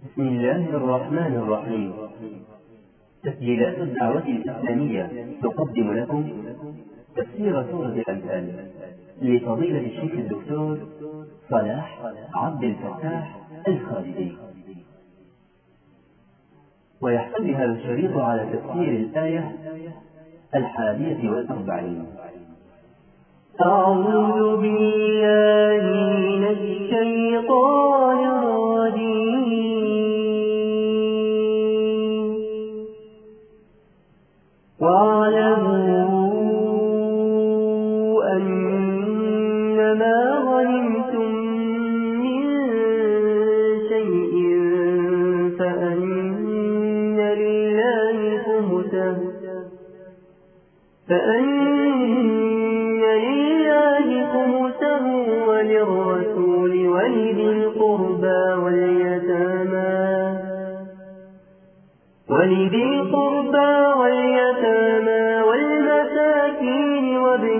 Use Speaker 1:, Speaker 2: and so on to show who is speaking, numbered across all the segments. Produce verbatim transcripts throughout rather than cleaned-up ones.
Speaker 1: بسم الله الرحمن الرحيم. تسجيلات الدعوة الإسلامية تقدم لكم تفسير سورة الأنفال لفضيلة الشيخ الدكتور صلاح عبد الفتاح الخالدي، ويحتوي هذا الشريط على تفسير الآية الحادية والأربعين.
Speaker 2: أعوذ بالله من الشيطان الرجيم. واعلموا أنما غنمتم من شيء فأن لله خمسه فأن وللرسول ولذي القربى واليتامى ولذي القربى واليتامى والمساكين وابن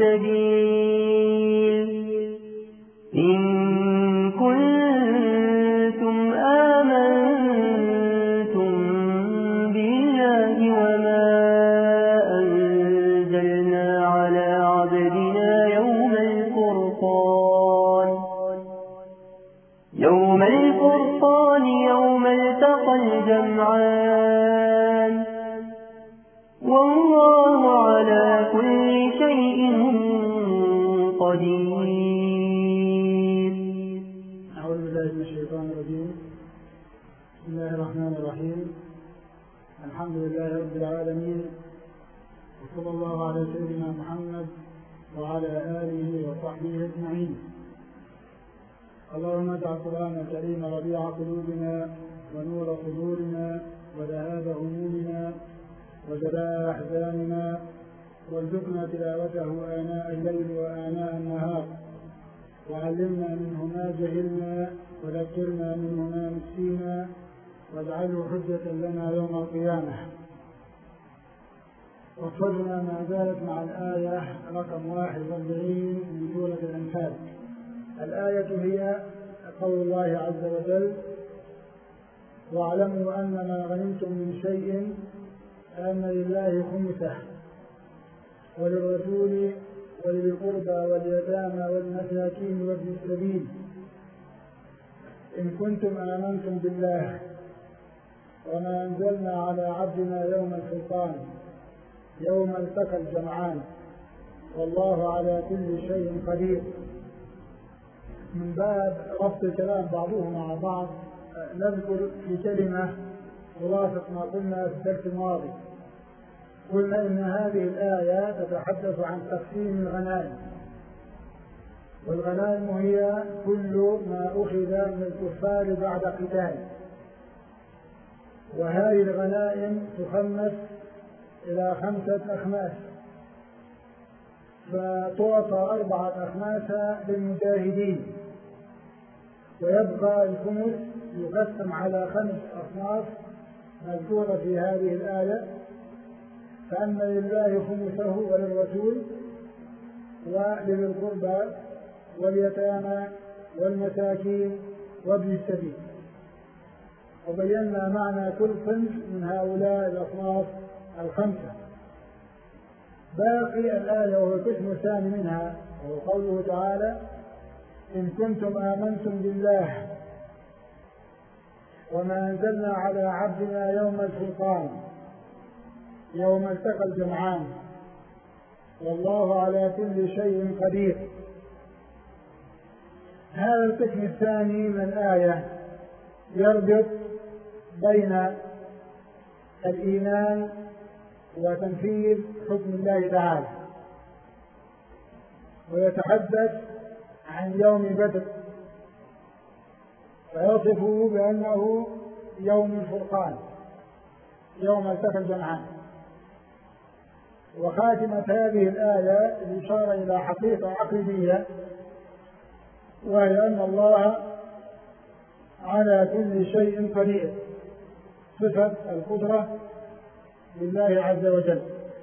Speaker 2: السبيل إن كنتم آمنتم بالله وما أنزلنا على عبدنا يوم الفرقان يوم الفرقان يوم التقى الجمعان والله على كل شيء قدير.
Speaker 3: أعوذ بالله من الشيطان الرجيم. بسم الله الرحمن الرحيم. الحمد لله رب العالمين، وصلى الله على سيدنا محمد وعلى آله وصحبه أجمعين. اللهم اجعل القرآن الكريم ربيع قلوبنا ونور صدورنا وذهاب همومنا وجلاء أحزاننا، وارزقنا تلاوته آناء الليل وآناء النهار، وعلمنا منه ما جهلنا وذكرنا منه ما نسينا، واجعله حجة لنا يوم القيامة. وصلنا ما زالت مع الآية رقم واحد واربعين من سورة الأنفال. الآية هي قول الله عز وجل: واعلموا أن ما غنمتم من شيء فأن لله خمسه وللرسول ولذي القربى واليتامى والمساكين وابن السبيل إن كنتم آمنتم بالله وما أنزلنا على عبدنا يوم الفرقان يوم التقى الجمعان والله على كل شيء قدير. من باب ربط الكلام بعضه مع بعض نذكر في كلمة خلاصة ما قلنا في الدرس الماضي. قلنا إن هذه الآية تتحدث عن تقسيم الغنائم، والغنائم هي كل ما أخذ من الكفار بعد قتال، وهذه الغنائم تخمس إلى خمسة أخماس، فتعطى أربعة أخماس للمجاهدين، ويبقى الخمس يقسم على خمس أصناف مذكورة في هذه الآية: فأن لله خمسه وللرسول ولذي القربى واليتامى والمساكين وابن السبيل. وبينا معنى كل صنف من هؤلاء الأصناف الخمسة. باقي الآية وهو القسم الثاني منها، وهو قوله تعالى: إن كنتم آمنتم بالله وما أنزلنا على عبدنا يوم الفرقان يوم التقى الجمعان والله على كل شيء قدير. هذا القسم الثاني من الآية يربط بين الإيمان وتنفيذ حكم الله تعالى، ويتحدث عن يوم بدر ويصفه بأنه يوم الفرقان يوم التقى الجمعان. وخاتمة هذه الآية الإشارة إلى حقيقة عقيدية، وهي أن الله على كل شيء قدير، صفة القدرة لله عز وجل.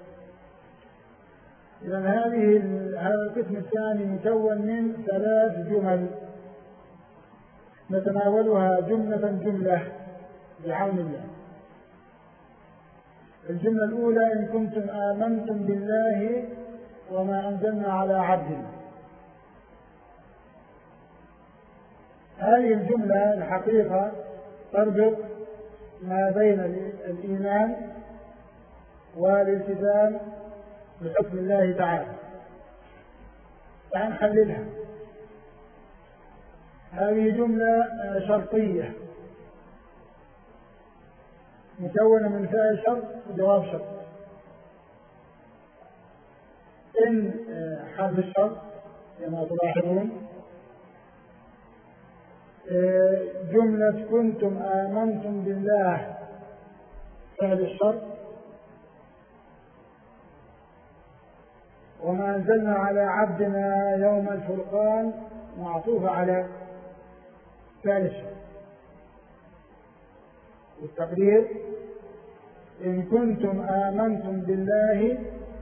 Speaker 3: إذن هذه هذا القسم الثاني مكون من ثلاث جمل. نتناولها جملة جملة بعون الله. الجملة الأولى: إن كنتم آمنتم بالله وما أنزلنا على عبدنا. هذه الجملة الحقيقة تربط ما بين الإيمان والالتزام بحكم الله تعالى. تعال نحللها. هذه جملة شرطية مكونة من فعل شرط وجواب شرط. إن حرف الشرط كما تلاحظون، جملة كنتم آمنتم بالله فعل الشرط، وما أنزلنا على عبدنا يوم الفرقان معطوف على فعل الشرط. والتقدير: إن كنتم آمنتم بالله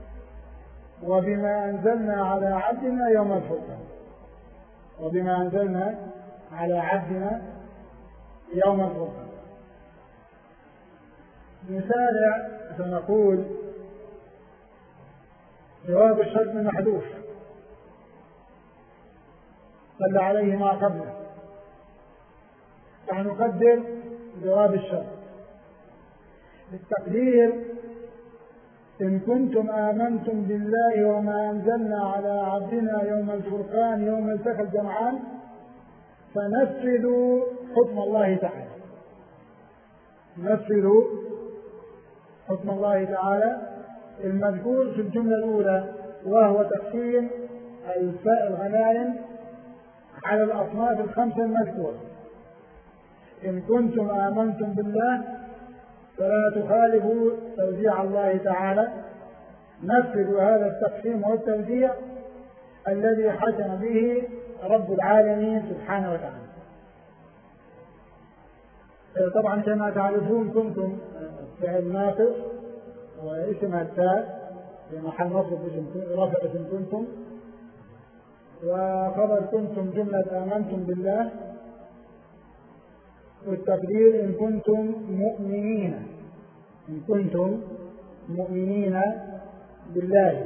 Speaker 3: وبما أنزلنا على عبدنا يوم الفرقان. وبما أنزلنا على عبدنا يوم الفرقان. نسارع فنقول جواب الشرط محذوف دل عليه ما قبله، فنقدر جواب الشرط. التقدير: إن كنتم آمنتم بالله وما أنزلنا على عبدنا يوم الفرقان يوم التقى الجمعان فنفذوا حكم الله تعالى. نفذوا حكم الله تعالى المذكور في الجملة الأولى، وهو تقسيم الغنائم على الأصناف الخمسة المذكورة. إن كنتم آمنتم بالله فلا تخالفوا توزيع الله تعالى، نفذوا هذا التقسيم والتوزيع الذي حكم به رب العالمين سبحانه وتعالى. طبعا كما تعرفون كنتم فعل ناقص واسمها التاء في محل نصب رفع اسم كنتم، وخبر كنتم جملة آمنتم بالله، والتقدير: إن كنتم مؤمنين. إن كنتم مؤمنين بالله.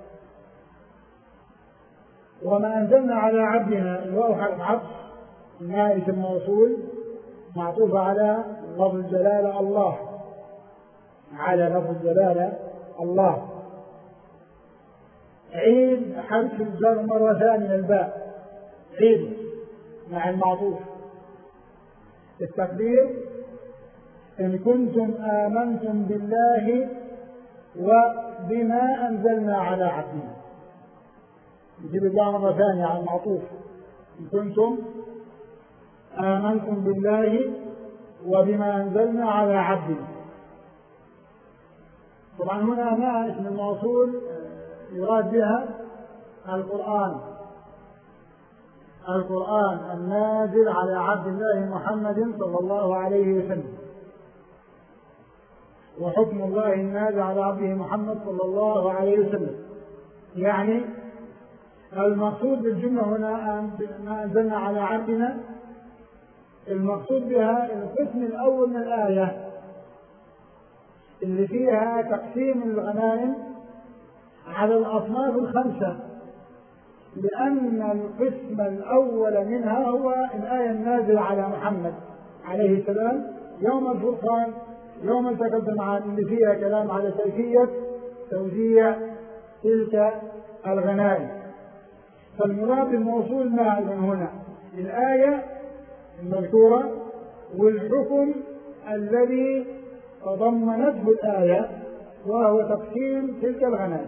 Speaker 3: وما أنزلنا على عبدنا، الواو حرف عطف، النائب الموصول معطوف على لفظ الجلالة الله، على لفظ الجلالة الله. عيد حرف الجر مرة ثانية الباء، عيد مع المعطوف. التقدير: إن كنتم آمنتم بالله وبما أنزلنا على عبدنا. نجيب الباء مرة ثانية على المعطوف. إن كنتم آمنتم بالله وبما أنزلنا على عبدنا. طبعا هنا ما اسم الموصول يراد بها القرآن، القرآن النازل على عبد الله محمد صلى الله عليه وسلم، وحكم الله النازل على عبده محمد صلى الله عليه وسلم. يعني المقصود بالجملة هنا ما أنزلنا على عبدنا، المقصود بها القسم الأول من الآية اللي فيها تقسيم الغنائم على الأصناف الخمسة، لأن القسم الأول منها هو الآية النازلة على محمد عليه السلام يوم الفرقان يوم التقى الجمعان، اللي فيها كلام على كيفية توزيع تلك الغنائم. فالمراد الموصول ما هنا الآية المذكورة والحكم الذي تضمنته الآية، وهو تقسيم تلك الغنائم.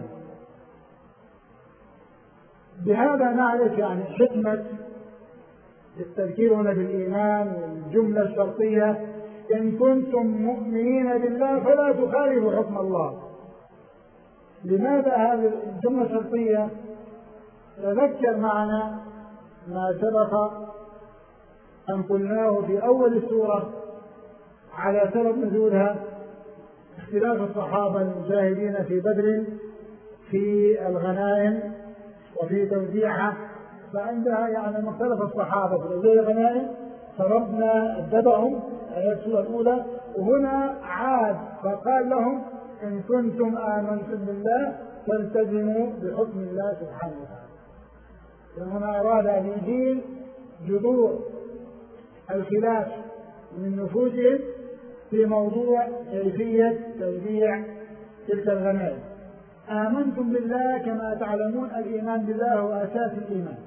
Speaker 3: بهذا نعرف يعني حكمة التذكير هنا بالإيمان والجملة الشرطية: إن كنتم مؤمنين بالله فلا تخالفوا حكم الله. لماذا هذه الجملة الشرطية؟ تذكر معنا ما سبق أن قلناه في أول السورة على سبب نزولها، اختلاف الصحابة المجاهدين في بدر في الغنائم وفي توزيعها. فعندها يعني مختلف الصحابة في توزيع الغنائم، فربنا أدبهم آيات السورة الأولى، وهنا عاد فقال لهم إن كنتم آمنتم بالله فالتزموا بحكم الله سبحانه وتعالى. لأننا أراد أن يزيل جذور الخلاف من نفوسهم في موضوع كيفية توزيع تلك الغنائم. آمنتم بالله كما تعلمون الإيمان بالله هو أساس الإيمان.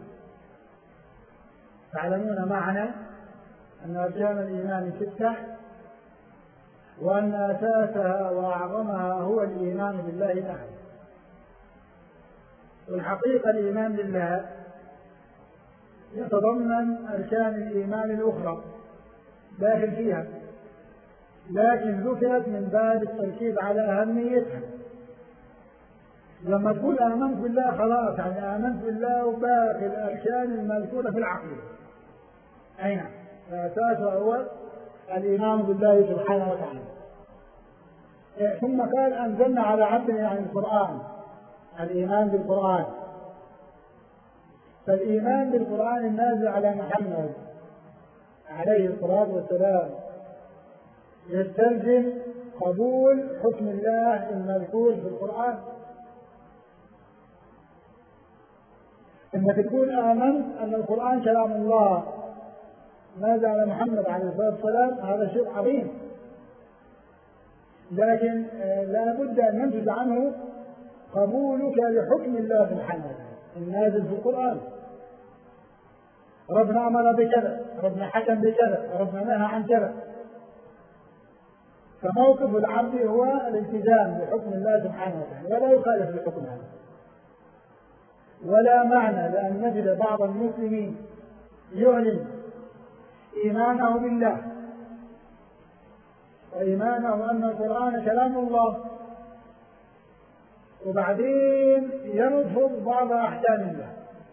Speaker 3: تعلمون معنا أن أركان الإيمان ستة، وأن أساسها وأعظمها هو الإيمان بالله تعالى. والحقيقة الإيمان بالله يتضمن أركان الإيمان الأخرى داخل فيها، لكن ذكرت من باب التركيز على أهميتها. لما تقول آمنت بالله خلاص يعني آمنت بالله وباقي الأركان المذكورة في العقيدة. أي نعم، فأساسها هو الإيمان بالله سبحانه وتعالى. ثم قال أنزلنا على عبدنا يعني القرآن، الإيمان بالقرآن. فالإيمان بالقرآن النازل على محمد عليه الصلاة والسلام يستلزم قبول حكم الله المذكور في القرآن. إنك تقول آمنت أن القرآن كلام الله نازل على محمد عليه الصلاة والسلام، هذا شيء عظيم، لكن لا بد أن ينتج عنه قبولك لحكم الله سبحانه النازل في القرآن. ربنا أمر بكذا، ربنا حكم بكذا، ربنا نهى عن كذا. فموقف العبد هو الالتزام بحكم الله سبحانه وتعالى ولا يخالف الحكم هذا. ولا معنى لأن نجد بعض المسلمين يعلن إيمانه بالله وإيمانه أن القرآن كلام الله، وبعدين يرفض بعض أحكام الله.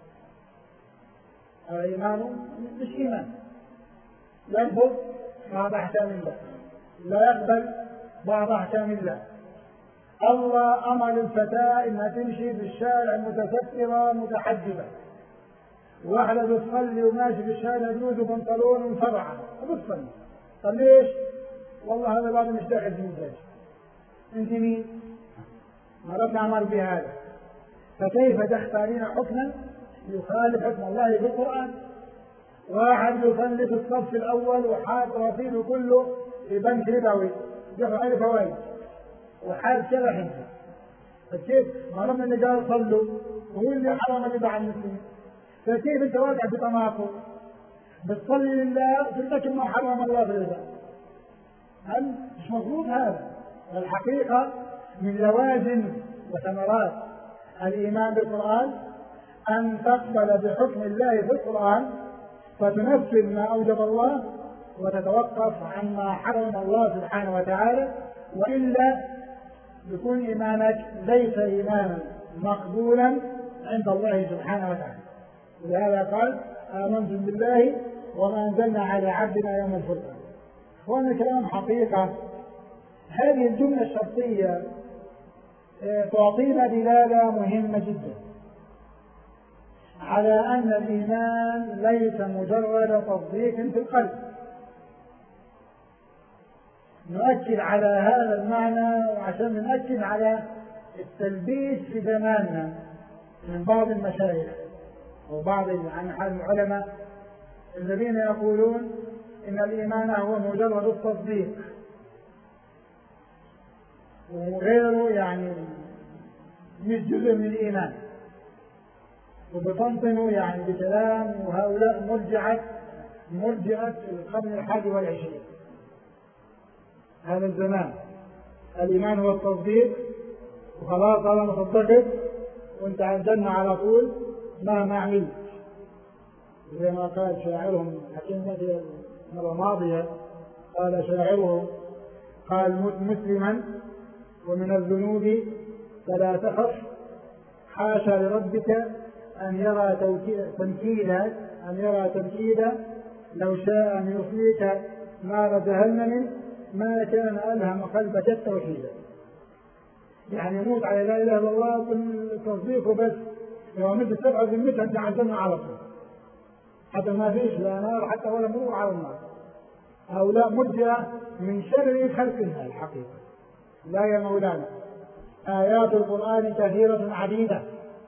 Speaker 3: هذا إيمانه مش إيمان، يرفض بعض أحكام الله، لا يقبل بعض أحكام الله. الله أمر الفتاة إنها تمشي بالشارع متسترة متحجبة، واحدة بتصلي وماشي بالشارع يجوز بنطلون ومفرعة وبتصلي. طب ليش؟ والله هذا بعد مش داخل في المزاج. أنت مين؟ ما ربنا أمر بهذا، فكيف تختارين حكما يخالف حكم الله في القرآن؟ واحد يصلي في الصف الأول وحاط رصيده كله في بنك ربوي دفع عليه فوائد وحال كذا حنسة، فكيف؟ ما ربنا اللي قال صلوا وهو اللي حرم الربا على المسلمين، فكيف أنت واقع بتناقض؟ بتصلي لله وترتكب ما حرم الله في الربا؟ هل مش مفروض هذا؟ الحقيقة من لوازم وثمرات الإيمان بالقرآن أن تقبل بحكم الله في القرآن فتنفذ ما أوجب الله وتتوقف عما حرم الله سبحانه وتعالى، وإلا يكون إيمانك ليس إيمانا مقبولا عند الله سبحانه وتعالى. ولهذا قال آمنتم بالله وما أنزلنا على عبدنا يوم الفرقان. وأن الكلام حقيقة هذه الجملة الشرطية تعطينا دلالة مهمة جدا على أن الإيمان ليس مجرد تصديق في القلب. نؤكد على هذا المعنى وعشان نؤكد على التلبيس في زماننا من بعض المشايخ وبعض العلماء الذين يقولون إن الإيمان هو مجرد التصديق وغيره يعني مش جزء من الإيمان، وبطنطنوا يعني بكلام، وهؤلاء مرجعة مرجعة القرن الحادي والعشرين هذا الزمان. الإيمان هو التصديق وخلاص أنا مصدقت وأنت عندنا على طول مهما عملت، زي ما قال شاعرهم حكيم المرة الماضية، قال شاعرهم قال مت مسلما ومن الذنوب فلا تخف حاشا لربك أن يرى تنكيلا أن يرى تنكيلا لو شاء أن يصليك نار جهنم ما كان ألهم قلبك التوحيد. يعني يموت على لا إله إلا الله تصديقه بس، لو مدة سبعة ذمتها أنت عزمنا على طول. حتى ما فيش لا نار حتى ولا مرور على النار. هؤلاء مرجئة من شر خلق الله الحقيقة. لا يا مولانا، آيات القرآن كثيرة عديدة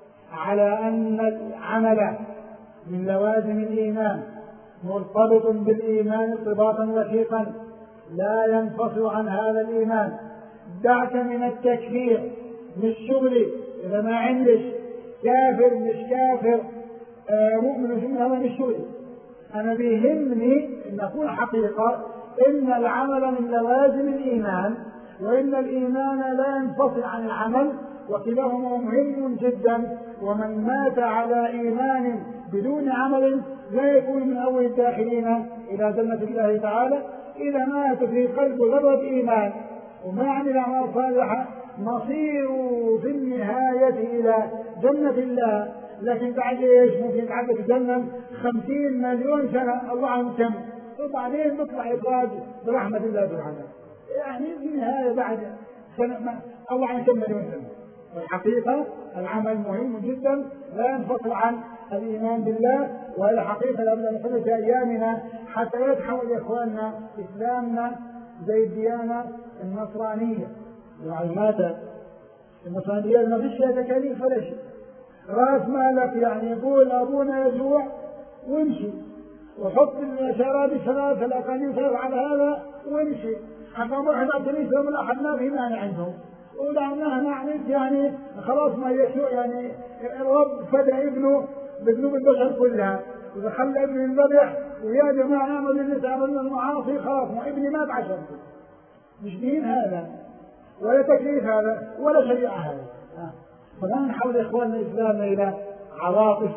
Speaker 3: على أن العمل من لوازم الإيمان مرتبط بالإيمان ارتباطا وثيقا لا ينفصل عن هذا الإيمان. دعك من التكفير، مش شغلي إذا ما عندش كافر مش كافر آه مؤمن ثم هذا مش شغلي. أنا بيهمني أن أقول حقيقة إن العمل من لوازم الإيمان، وإن الإيمان لا ينفصل عن العمل، وكلاهما مهم جدا. ومن مات على إيمان بدون عمل لا يكون من أول الداخلين إلى جنة الله تعالى. إذا مات في قلب ذرة إيمان وما عمل أعمال صالحة مصير في النهاية إلى جنة الله. لكن بعد ايش؟ ممكن يتعدى في الجنة خمسين مليون سنة الله عنه كم، وبعدين بيطلع إخراج برحمة الله سبحانه. يعني في النهاية بعد سنة الله عنه كم مليون سنة. الحقيقة العمل مهم جدا لا ينفصل عن الإيمان بالله. وهذه حقيقة لابد أن نصل في أيامنا حتى يتحول إخواننا إسلامنا زي الديانة النصرانية. يعني ماذا؟ النصرانية ما فيش فيها تكاليف ولا شيء، راس مالك يعني يقول أبونا يسوع وامشي، وحط الإشارات الثلاث الأقاليم على هذا وامشي. حتى نروح إلى الكنيسة ولا أحد ما في مانع عندهم، ولعناها نعنت يعني خلاص ما يسوع يعني الرب فدى ابنه بذنوب البشر كلها، وإذا خلى ابنه ينذبح ويا جماعة نعمل اللي تعملنا المعاصي خلاص ما ابني مات عشان. مش دين هذا ولا تكليف هذا ولا شريعة هذا. فلا نحول إخواننا إسلامنا إلى عواطف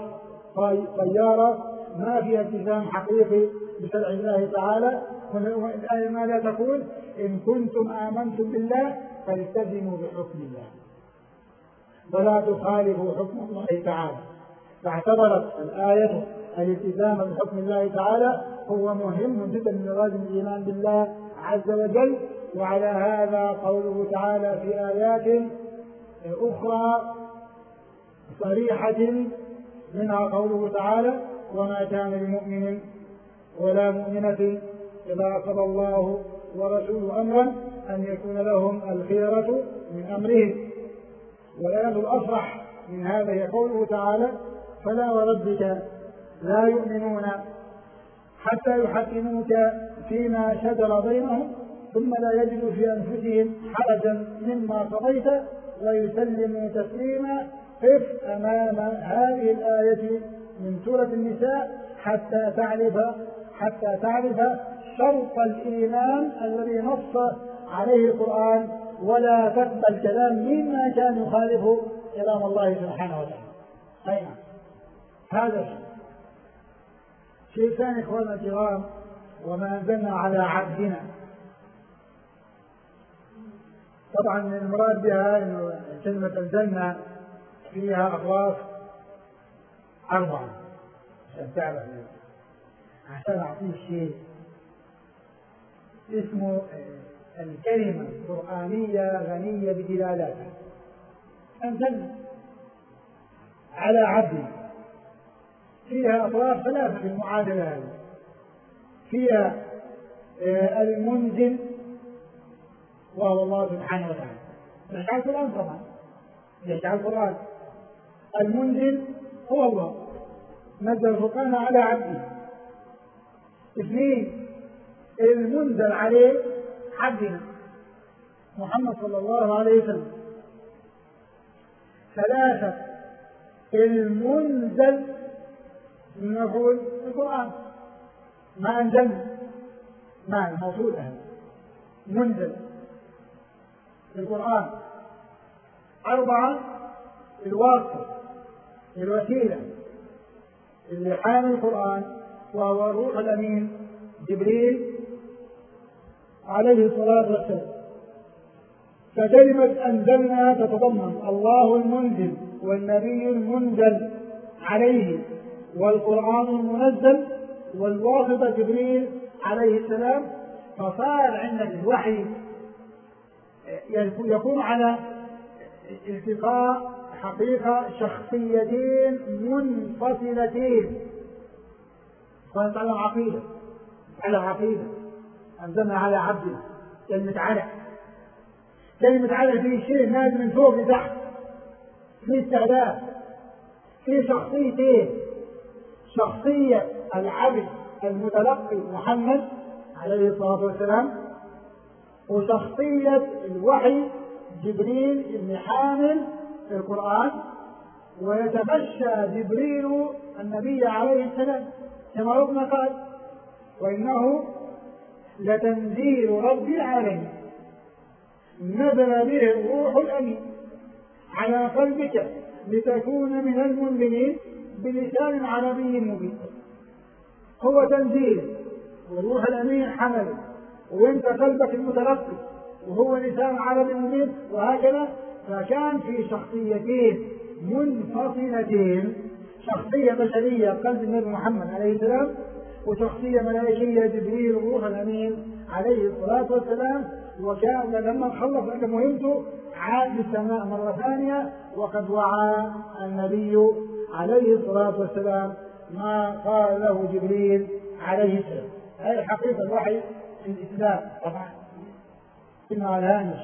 Speaker 3: طيارة ما فيها التزام حقيقي بشرع الله تعالى. والآية ماذا تقول؟ إن كنتم آمنتم بالله فالتزموا بحكم الله ولا تخالفوا حكم الله تعالى. فاعتبرت الآية الالتزام بحكم الله تعالى هو مهم جدا من لوازم الإيمان بالله عز وجل. وعلى هذا قوله تعالى في آيات أخرى صريحة منها قوله تعالى وما كان لمؤمن ولا مؤمنة إذا قضى الله ورسوله أمرا أن يكون لهم الخيرة من أمرهم. والآية الأصرح من هذا هي قوله تعالى فلا وربك لا يؤمنون حتى يحكموك فيما شجر بينهم ثم لا يجدوا في أنفسهم حرجا مما قضيت ويسلموا تسليما. قف أمام هذه الآية من سورة النساء حتى تعرف حتى تعرف شرط الإيمان الذي نص عليه القرآن، ولا تقبل كلام مما كان يخالف كلام الله سبحانه وتعالى. أي نعم هذا شيء ثاني إخواننا الكرام. وما أنزلنا على عبدنا، طبعا المراد بها إنه كلمة أنزلنا فيها أطراف أربعة عشان تعرف، عشان أعطيه شيء اسمه الكلمة القرآنية غنية بدلالاتها. أنزلنا على عبدنا فيها أطراف ثلاثة في المعادلة هذه. فيها المنزل وهو الله سبحانه وتعالى، يشعر القرآن طبعا يشعر القرآن. المنزل هو الله نزل القرآن على عبده. اثنين المنزل عليه عبدنا محمد صلى الله عليه وسلم. ثلاثة المنزل نقول القرآن ما أنزلنا ما الموصول أهل منزل القرآن. أربعة الواسطة الوسيلة اللي حامل القرآن وهو الروح الأمين جبريل عليه الصلاة والسلام. فكلمة أنزلنا تتضمن الله المنزل والنبي المنزل عليه والقرآن المنزل والواسطة جبريل عليه السلام. فصار عندك الوحي يكون على التقاء حقيقة شخصيتين منفصلتين ونتعلم عقيدة، نتعلم عقيدة. أنزلنا على عبدنا كلمة على، كلمة على في شيء نازل من فوق لتحت، في استعداد، في شخصيتين، شخصية العبد المتلقي محمد عليه الصلاة والسلام، وشخصية الوحي جبريل بن حامل القرآن، ويتمشى جبريل النبي عليه السلام كما ربنا قال: وإنه لتنزيل رب العالمين نزل به الروح الأمين على قلبك لتكون من المنذرين بلسان عربي مبين. هو تنزيل والروح الأمين حمله، وانت قلبك المتلقي وهو لسان عربي مبين، وهكذا. فكان في شخصيتين منفصلتين، شخصية بشرية قلب النبي محمد عليه السلام، وشخصية ملائكية جبريل الروح الأمين عليه الصلاة والسلام. وكان لما خلص عند مهمته عاد للسماء مرة ثانية، وقد وعى النبي عليه الصلاة والسلام ما قال له جبريل عليه السلام. هذه حقيقة الوحي في الإسلام. طبعا إنه على الهامش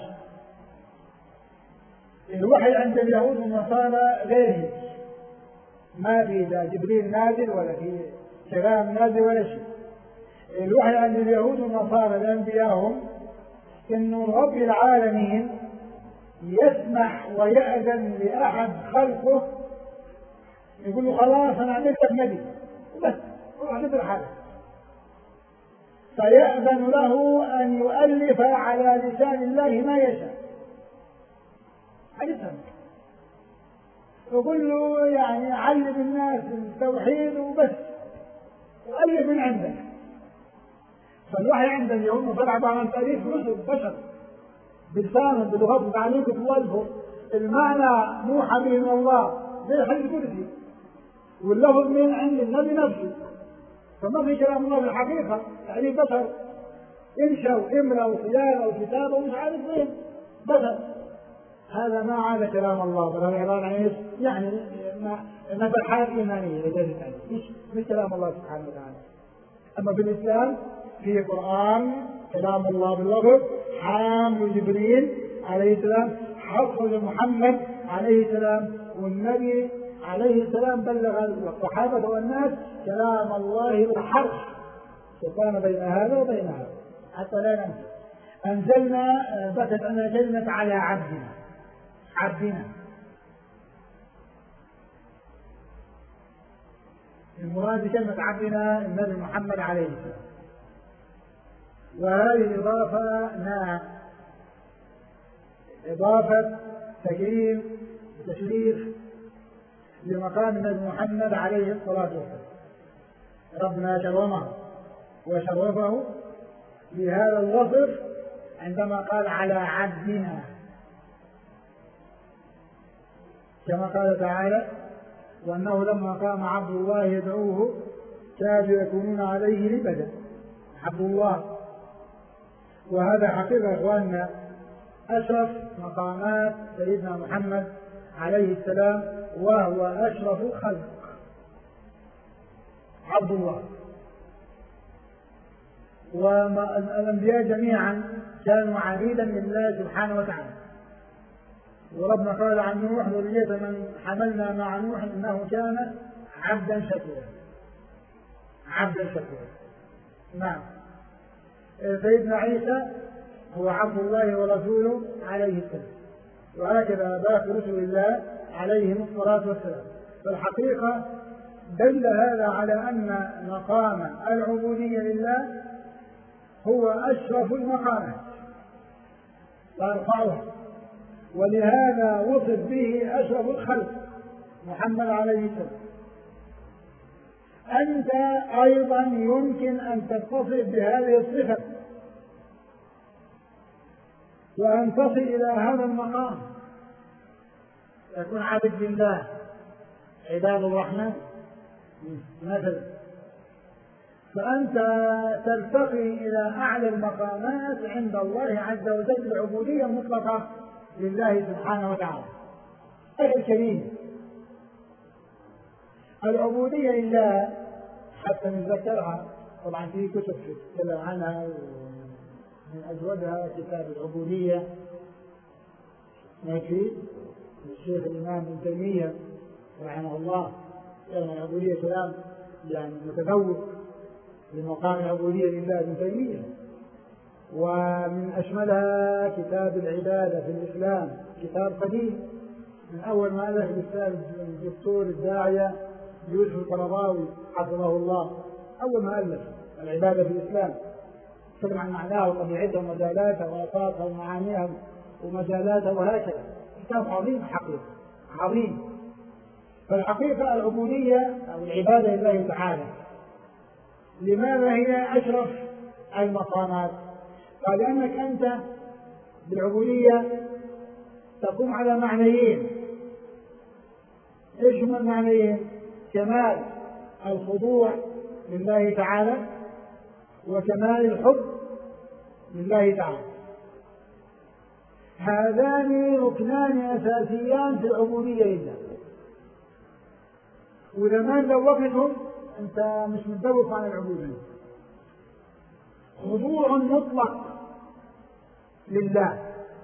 Speaker 3: الوحي عند اليهود والنصارى غير، ما في لا جبريل نازل ولا في كلام نازل ولا شيء. الوحي عند اليهود والنصارى لأنبيائهم إنه رب العالمين يسمح ويأذن لأحد خلقه، يقول له خلاص أنا عملتك نبي بس روح نبي حالك، فيأذن له أن يؤلف على لسان الله ما يشاء. حديثا يقول له يعني علم الناس التوحيد وبس وألف من عندك. فالوحي عند اليهود والنصارى عبارة عن تأليف رسل بشر بلسانهم بلغتهم تعليقهم والفهم، المعنى موحى به من الله زي الحديث القدسي، واللفظ من عند النبي نفسه. فما في كلام الله في الحقيقة، يعني بشر انشأوا امرأة وصيانة وكتابة ومش عارف فين بشر. هذا ما عاد كلام الله، بل هذا عبارة عن ايش؟ يعني نفحات إيمانية لذلك مش مش كلام الله سبحانه وتعالى. أما بالإسلام في قرآن كلام الله باللفظ، حامل جبريل عليه السلام، حفظ محمد عليه السلام، والنبي عليه السلام بلغ الصحابة والناس كلام الله بالحرف، وكان بين هذا وبين هذا حتى لا ننسى. أنزلنا بكت أن كلمة على عبدنا، عبدنا المراد بكلمة عبدنا النبي محمد عليه السلام. وهذه الإضافة نعم إضافة تكريم وتشريف لمقام النبي محمد عليه الصلاة والسلام. ربنا كرمه وشرفه بهذا الوصف عندما قال على عبدنا، كما قال تعالى: وأنه لما قام عبد الله يدعوه كادوا يكونون عليه لبدا. عبد الله، وهذا حقيقة إخواننا أشرف مقامات سيدنا محمد عليه السلام، وهو أشرف الخلق عبد الله. والأنبياء جميعا كانوا عبيدا لله سبحانه وتعالى، وربنا قال عن نوح: ذرية من حملنا مع نوح إنه كان عبدا شكورا. عبدا شكورا. نعم. سيدنا عيسى هو عبد الله ورسوله عليه السلام، وهكذا باقي رسل الله عليهم الصلاة والسلام. فالحقيقة دل هذا على أن مقام العبودية لله هو أشرف المقامات وأرفعها، ولهذا وصف به أشرف الخلق محمد عليه السلام. أنت أيضا يمكن أن تتصف بهذه الصفة وأن تصل إلى هذا المقام، تكون عبد لله، عباد الرحمن مثلا، فأنت ترتقي إلى أعلى المقامات عند الله عز وجل بالعبودية المطلقة لله سبحانه وتعالى. أخي الكريم، العبودية لله حتى نتذكرها. طبعا في كتب تتكلم عنها، من أجودها كتاب العبودية ماشي الشيخ الإمام ابن تيمية رحمه الله. كلام العبودية كلام يعني متذوق لمقام العبودية لله ابن تيمية. ومن أشملها كتاب العبادة في الإسلام، كتاب قديم من أول ما ألف الأستاذ الدكتور الداعية يوسف القرضاوي حفظه الله، أول ما ألف العبادة في الإسلام، تكلم عن معناها وطبيعتها ومجالاتها وأساسها ومعانيها ومجالاتها وهكذا. كتاب عظيم حقيقة عظيم. فالحقيقة العبودية أو العبادة لله تعالى لماذا هي أشرف المقامات؟ قال لأنك أنت بالعبودية تقوم على معنيين. إيش هما المعنيين؟ كمال الخضوع لله تعالى وكمال الحب لله تعالى. هذان ركنان أساسيان في العبودية لله، وإذا ما ذوقتهم أنت مش متذوق عن العبودية. خضوع مطلق لله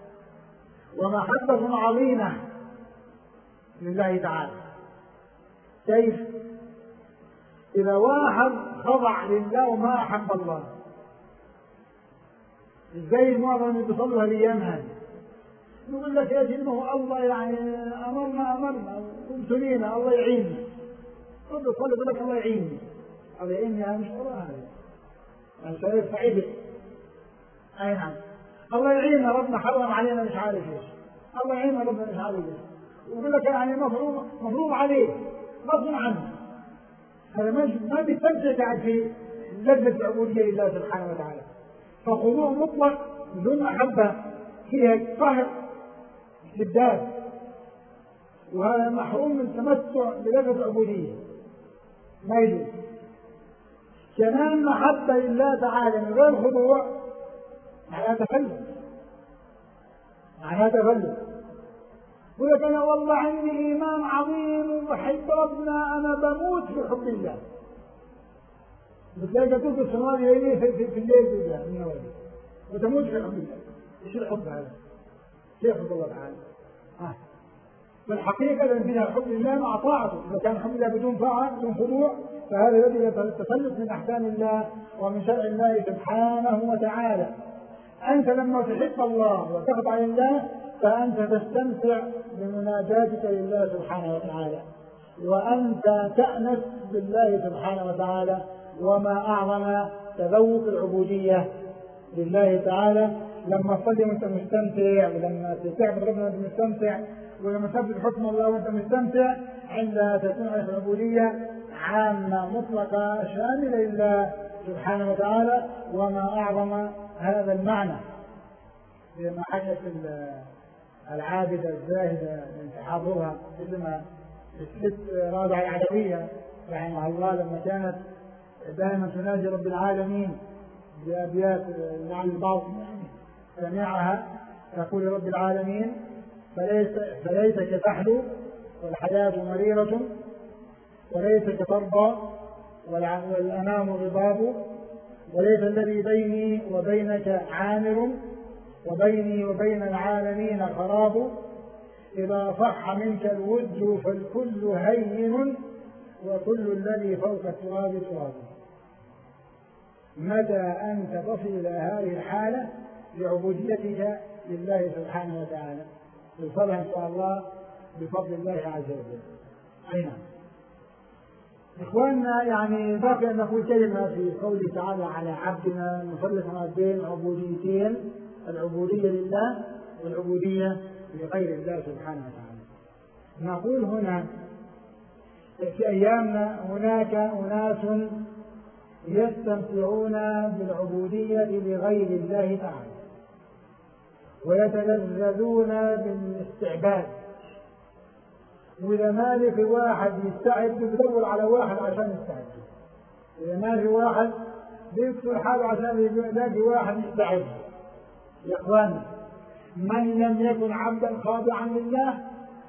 Speaker 3: ومحبة عظيمة لله تعالى. كيف؟ إذا واحد خضع لله وما أحب الله، زي المعظم اللي بيصلوا الأيام هذه يقول لك يا سيدي هو الله يعني أمرنا أمرنا وابتلينا الله يعيننا. قل له صلي يقول لك الله يعيني، الله يعيني أنا مش الله هذا أنا شايف سعيد. أي نعم الله يعيننا ربنا حرم علينا مش عارف إيش، الله يعيننا ربنا مش عارف إيش، ويقول لك يعني مفروض مفروض عليه غصب عنه. هذا ما بيستمتع قاعد في لذة العبودية لله سبحانه وتعالى. فخضوع مطلق بدون محبة فيها قهر شداد، وهذا محروم من تمتع بلذة العبودية ما يجوز. كمان محبة لله تعالى من غير خضوع معناها تخلف، معناها تخلف. يقول لك أنا والله عندي إيمان عظيم وبحب ربنا، أنا بموت في حب الله. بتلاقي تقول الصومالي يلي في, في, في الليل ده من النوم وتموت في حب الله. إيش الحب هذا؟ كيف حب الله تعالى؟ آه. فالحقيقة لأن فيها حب الله مع طاعته. إذا كان حب الله بدون طاعة بدون خضوع فهذا الذي يتسلط من أحكام الله ومن شرع الله سبحانه وتعالى. أنت لما تحب الله وتخضع لله فأنت تستمتع بمناجاتك لله سبحانه وتعالى، وأنت تأنس بالله سبحانه وتعالى. وما أعظم تذوق العبودية لله تعالى لما تصلي وأنت مستمتع، ولما تعبد ربنا وأنت مستمتع، ولما تثبت حكم الله وأنت مستمتع. عندها تكون العبودية عامة مطلقة شاملة لله سبحانه وتعالى. وما أعظم هذا المعنى لما حدث العابدة الزاهدة من تحضرها اسمها الست رابعة العدوية رحمها الله، لما كانت دائما تناجي رب العالمين بأبيات لعل البعض سمعها تقول رب العالمين فليس فليتك تحلو والحياة مريرة، وليتك ترضى والأنام غضاب، وليس الذي بيني وبينك عامر، وبيني وبين العالمين خراب، إذا صح منك الود فالكل هين، وكل الذي فوق التراب تراب. متى أنت تصل إلى هذه الحالة بعبوديتك لله سبحانه وتعالى؟ توصلها إن شاء الله بفضل الله عز وجل. أي نعم. إخواننا يعني باقي أن نقول كلمة في قوله تعالى على عبدنا، نفرق بين عبوديتين، العبودية لله والعبودية لغير الله سبحانه وتعالى. نقول هنا في أيامنا هناك أناس يستمتعون بالعبودية لغير الله تعالى ويتلذذون بالاستعباد، وإذا ما في واحد يستعد بيدور على واحد عشان يستعد، إذا ما في واحد بيكسر حاله عشان يلاقي واحد يستعد. يا إخوان من لم يكن عبدا خاضعا لله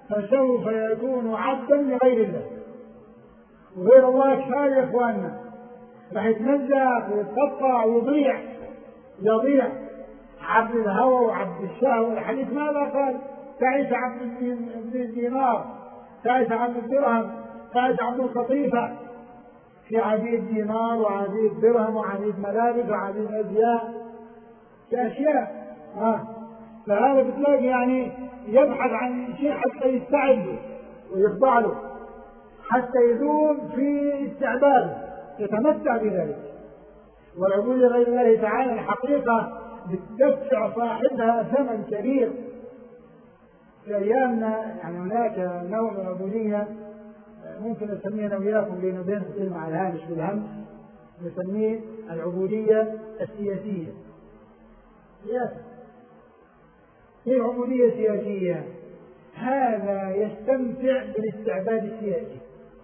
Speaker 3: فسوف يكون عبدا لغير الله، وغير الله كفاية يا إخواننا راح يتمزق ويتقطع ويضيع يضيع. عبد الهوى وعبد الشهوة. الحديث ماذا قال؟ تعيس عبد الدينار، تعيس عبد الدرهم، تعيس عبد القطيفة. في عبيد دينار وعبيد درهم وعبيد ملابس وعبيد أزياء، في أشياء. ها فهذا بتلاقي يعني يبحث عن شيء حتى يستعد له ويخضع له، حتى يذوب في استعباده، يتمتع بذلك. والعبودية لغير الله تعالى الحقيقة بتدفع صاحبها ثمن كبير. في أيامنا يعني هناك نوع من العبودية ممكن نسميه أنا وياكم بينه وبين كلمة على الهامش بالهمس، نسميه العبودية السياسية. سياسة. هي عبودية سياسية، هذا يستمتع بالاستعباد السياسي.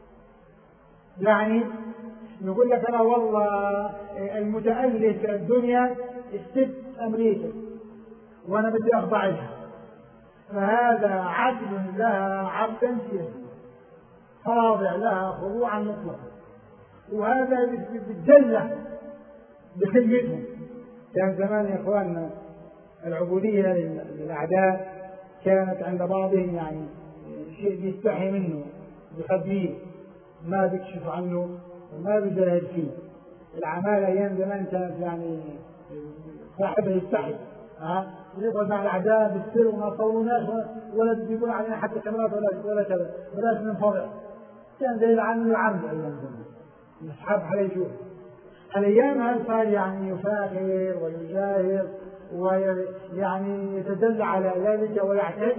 Speaker 3: يعني يقول لك أنا والله المتألف في الدنيا الست أمريكا وأنا بدي أخضع لها، فهذا عبد لها عبدا سياسيا خاضع لها خضوعا مطلقا، وهذا بتجلى بخدمتهم. كان زمان يا إخواننا العبودية للأعداء كانت عند بعضهم يعني شيء بيستحي منه، بخبيه، ما بيكشف عنه وما بيجاهد فيه. العمالة أيام زمان كانت يعني صاحبها يستحي، ها يقعد مع الأعداء بالسر وما صوروناش ولا بيقول علينا حتى كاميرات ولا ولا كذا، بلاش ننفضح. كان زي العم العم أيام زمان يسحب عليه يشوف. الأيام صار يعني يفاخر ويجاهر ويعني يتدل على ذلك ويعتز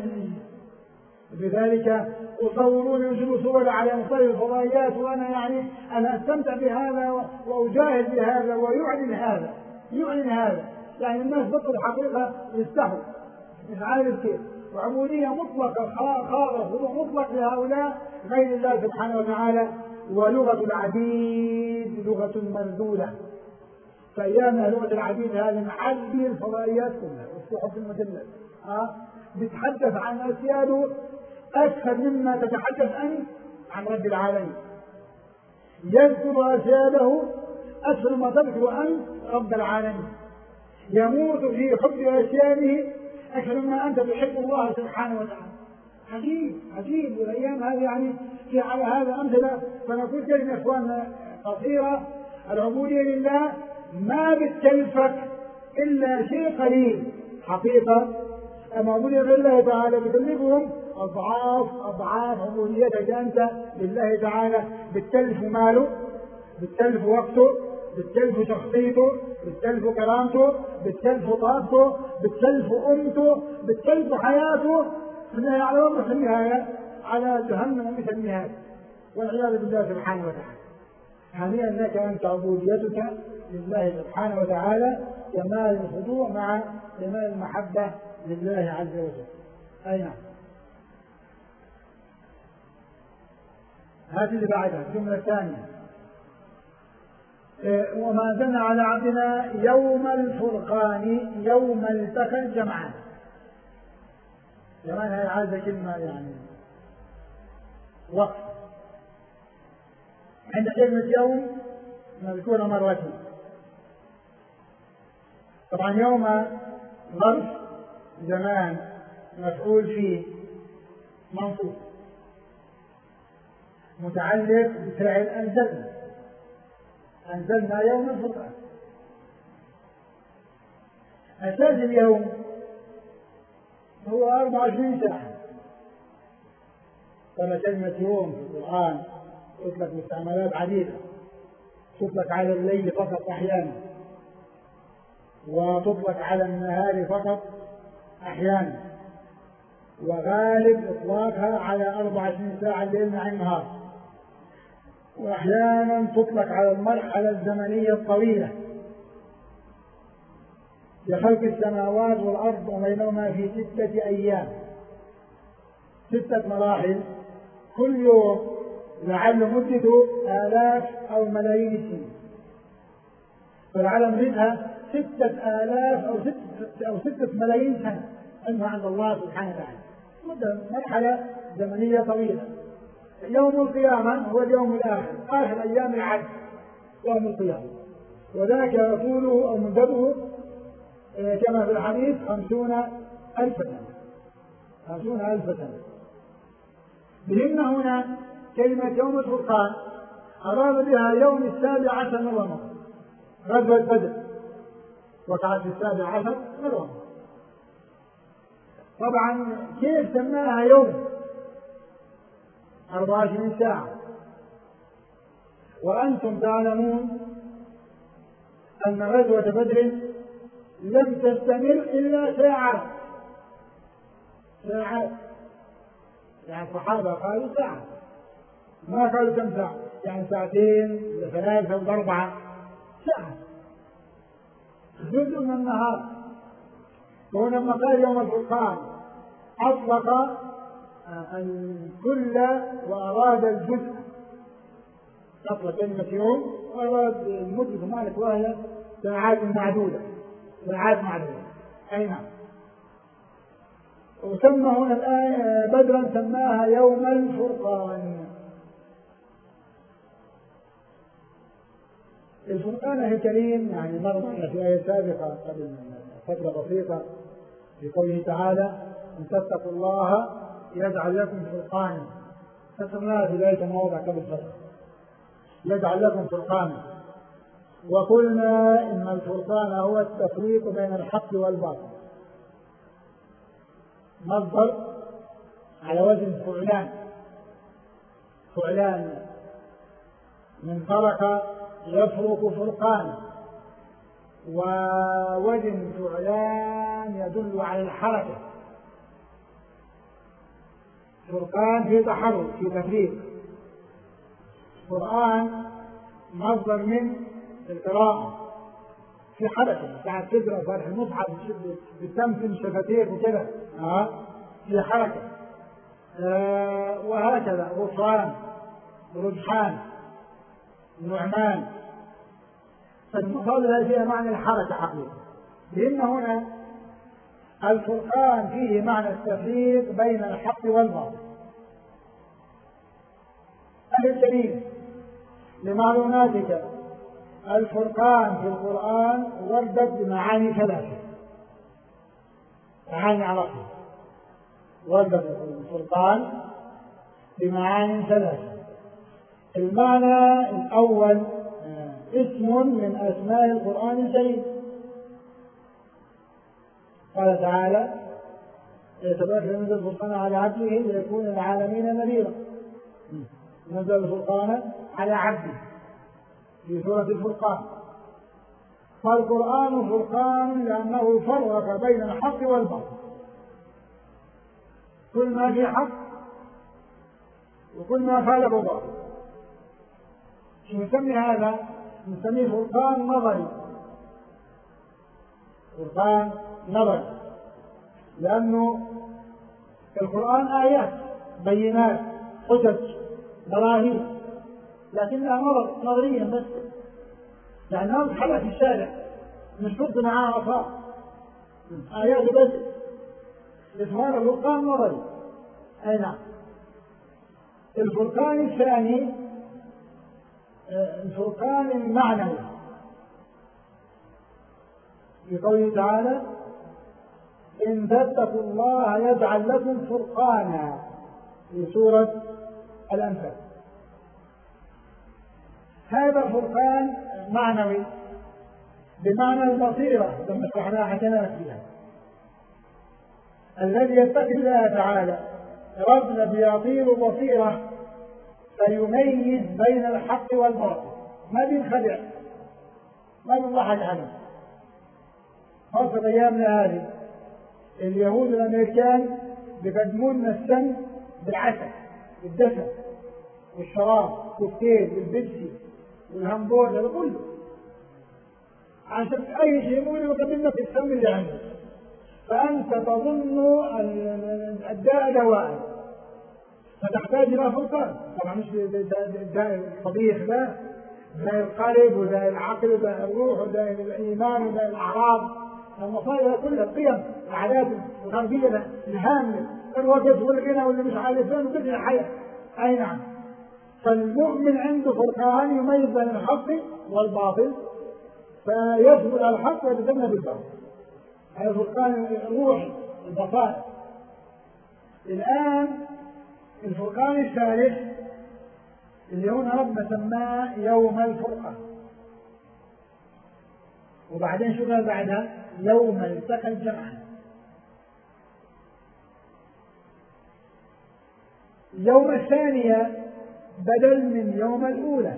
Speaker 3: بذلك، وصورون ينزلوا صور على مختلف الفضائيات، وانا يعني انا استمتع بهذا واجاهد بهذا ويعلن هذا يعلن هذا يعني الناس بطل الحقيقه يستحوا مش عارف كيف. وعبوديه مطلقه خاضعه خضوع مطلق لهؤلاء غير الله سبحانه وتعالى. ولغه العبيد لغه مردوده. فأيامنا لغة العبيد هذه معبي الفضائيات كلها والصحف المجلة، أه؟ بتحدث عن أسياده أكثر مما تتحدث أنت عن رب العالمين. يذكر أسياده أكثر ما تذكر أنت رب العالمين. يموت في حب أسياده أكثر مما أنت تحب الله سبحانه وتعالى. عجيب عجيب. والأيام هذه يعني في على هذا أمثلة. فنقول كلمة يا إخواننا قصيرة: العبودية لله ما بتكلفك إلا شيء قليل حقيقة. أما عبودية لله تعالى بتكلفهم أضعاف أضعاف عبوديتك أنت لله تعالى. بتكلف ماله، بتكلف وقته، بتكلف شخصيته، بتكلف كرامته، بتكلف طاقته، بتكلف أمته، بتكلف حياته. فإنها على وضع في النهاية على جهنم مثل النهاية والعياذ بالله سبحانه وتعالى. هنيئا لك أنت عبوديتك لله سبحانه وتعالى كمال الخضوع مع كمال المحبة لله عز وجل. أي نعم. هذه اللي بعدها الجملة الثانية: وما أنزلنا على عبدنا يوم الفرقان يوم التقى الجمعان. كمان هي عايزة كلمة يعني وقت. عند كلمة يوم مذكورة مرتين. طبعا يوم ظرف زمان مفعول فيه منصوب متعلق بفعل أنزلنا. أنزلنا يوم الفرقان. أساس اليوم هو أربعة وعشرين ساعة. طبعا كلمة يوم في القرآن تطلق مستعملات عديدة. تطلق على الليل فقط أحيانا، وتطلق على النهار فقط أحيانا، وغالب إطلاقها على أربعة وعشرين ساعة الليل مع النهار. وأحيانا تطلق على المرحلة الزمنية الطويلة لخلق السماوات والأرض وبينهما في ستة أيام. ستة مراحل كل يوم لعل مدته آلاف أو ملايين السنين. فالعالم منها ستة آلاف أو ستة أو ستة ملايين سنة علمها عند الله سبحانه وتعالى. مدة مرحلة زمنية طويلة. يوم القيامة هو اليوم الآخر، آخر أيام العد. يوم القيامة، وذاك طوله أو مدته كما في الحديث خمسون ألف سنة، خمسون ألف سنة. بهن هنا كلمة يوم الفرقان أراد بها يوم السابع عشر من رمضان، غزوة بدر وقعت في السابع عشر من رمضان. طبعا كيف سماها يوم؟ أربعة وعشرين ساعة، وأنتم تعلمون أن غزوة بدر لم تستمر إلا ساعات، ساعات يعني الصحابة قالوا ساعة، ما قالوا كم ساعة، يعني ساعتين ولا ثلاثة ولا أربعة، ساعة جزء من النهار. ولما قال يوم الفرقان أطلق الكل وأراد الجزء، أطلق كلمة يوم وأراد المدة مالك وهي ساعات معدودة، ساعات معدودة. أي نعم. وسمى هنا الآية بدرا سماها يوم الفرقان. الفرقان الكريم يعني مر في آية سابقة قبل فترة بسيطة في قوله تعالى إن تتقوا الله يجعل لكم فرقانا، فسمناها في ذلك الموضع قبل فترة، يجعل لكم فرقانا. وقلنا إن الفرقان هو التفريق بين الحق والباطل، مصدر على وزن فعلان، فعلان من فرق يفرق فرقان، ووزن فعلان يدل على الحركة، فرقان في تحرك في تفريق. قرآن مصدر من القراءة في حركة، ساعة تقرأ فرح المصحف بتمثل شفتيك وكذا آه في حركة آه وهكذا. غفران، رجحان، نعمان، فالمصادر فيها معنى الحركة حقيقة. لأن هنا الفرقان فيه معنى التفريق بين الحق والباطل. أهل الكريم لمعلوماتك الفرقان في القرآن وردت بمعاني ثلاثة، معاني عرفها، وردت الفرقان بمعاني ثلاثة. المعنى الأول اسم من أسماء القرآن الكريم، قال تعالى تبارك نزل الفرقان على عبده ليكون العالمين نذيرا، نزل الفرقان على عبده في سورة الفرقان. فالقرآن فرقان لأنه فرق بين الحق والباطل، كل ما في حق وكل ما خالفه باطل. نسمي هذا نسميه فرقان نظري، فرقان نظري لأنه القرآن آيات بينات حجج براهين، لكنها نظر نظريا بس، يعني ما بتحلق في الشارع مش فرض معاه عصا، آيات بس اسمها الفرقان نظري. أي نعم. الفرقان الثاني الفرقان المعنوي في قوله تعالى إن تتقوا الله يجعل لكم فرقانا في سورة الأنفال. هذا فرقان معنوي بمعنى البصيرة لما شرحناها حكينا فيها، الذي يتقي الله تعالى ربنا بيعطيه بصيرة فيميز بين الحق والباطل، ما بينخدع، ما بيضحك عليه. خاصة أيامنا هذه اليهود والأمريكان بيقدموا لنا السم بالعسل بالدسم والشراب والكوكتيل والبيبسي والهمبرجر كله، عشان أي شيء يقول يقدم لك السم اللي عنده، فأنت تظن الداء دواء فتحتاج إلى فرقان. طبعا مش داء الطبيخ ده، داء القلب وداء العقل وداء الروح وداء الإيمان وداء الأعراض، المصائب كلها القيم العادات الغربية الهامة الوقت والغنى واللي مش عارف فين وكل الحياة. أي نعم. فالمؤمن عنده فرقان يميز بين الحق والباطل، فيثبت على الحق ويتجنب الباطل. هذا فرقان الروح البصائر. الآن الفرقان الثالث اللي هنا ربنا سماه يوم الفرقة، وبعدين شو قال بعدها؟ يوم التقى الجمعان. يوم الثانية بدل من يوم الأولى.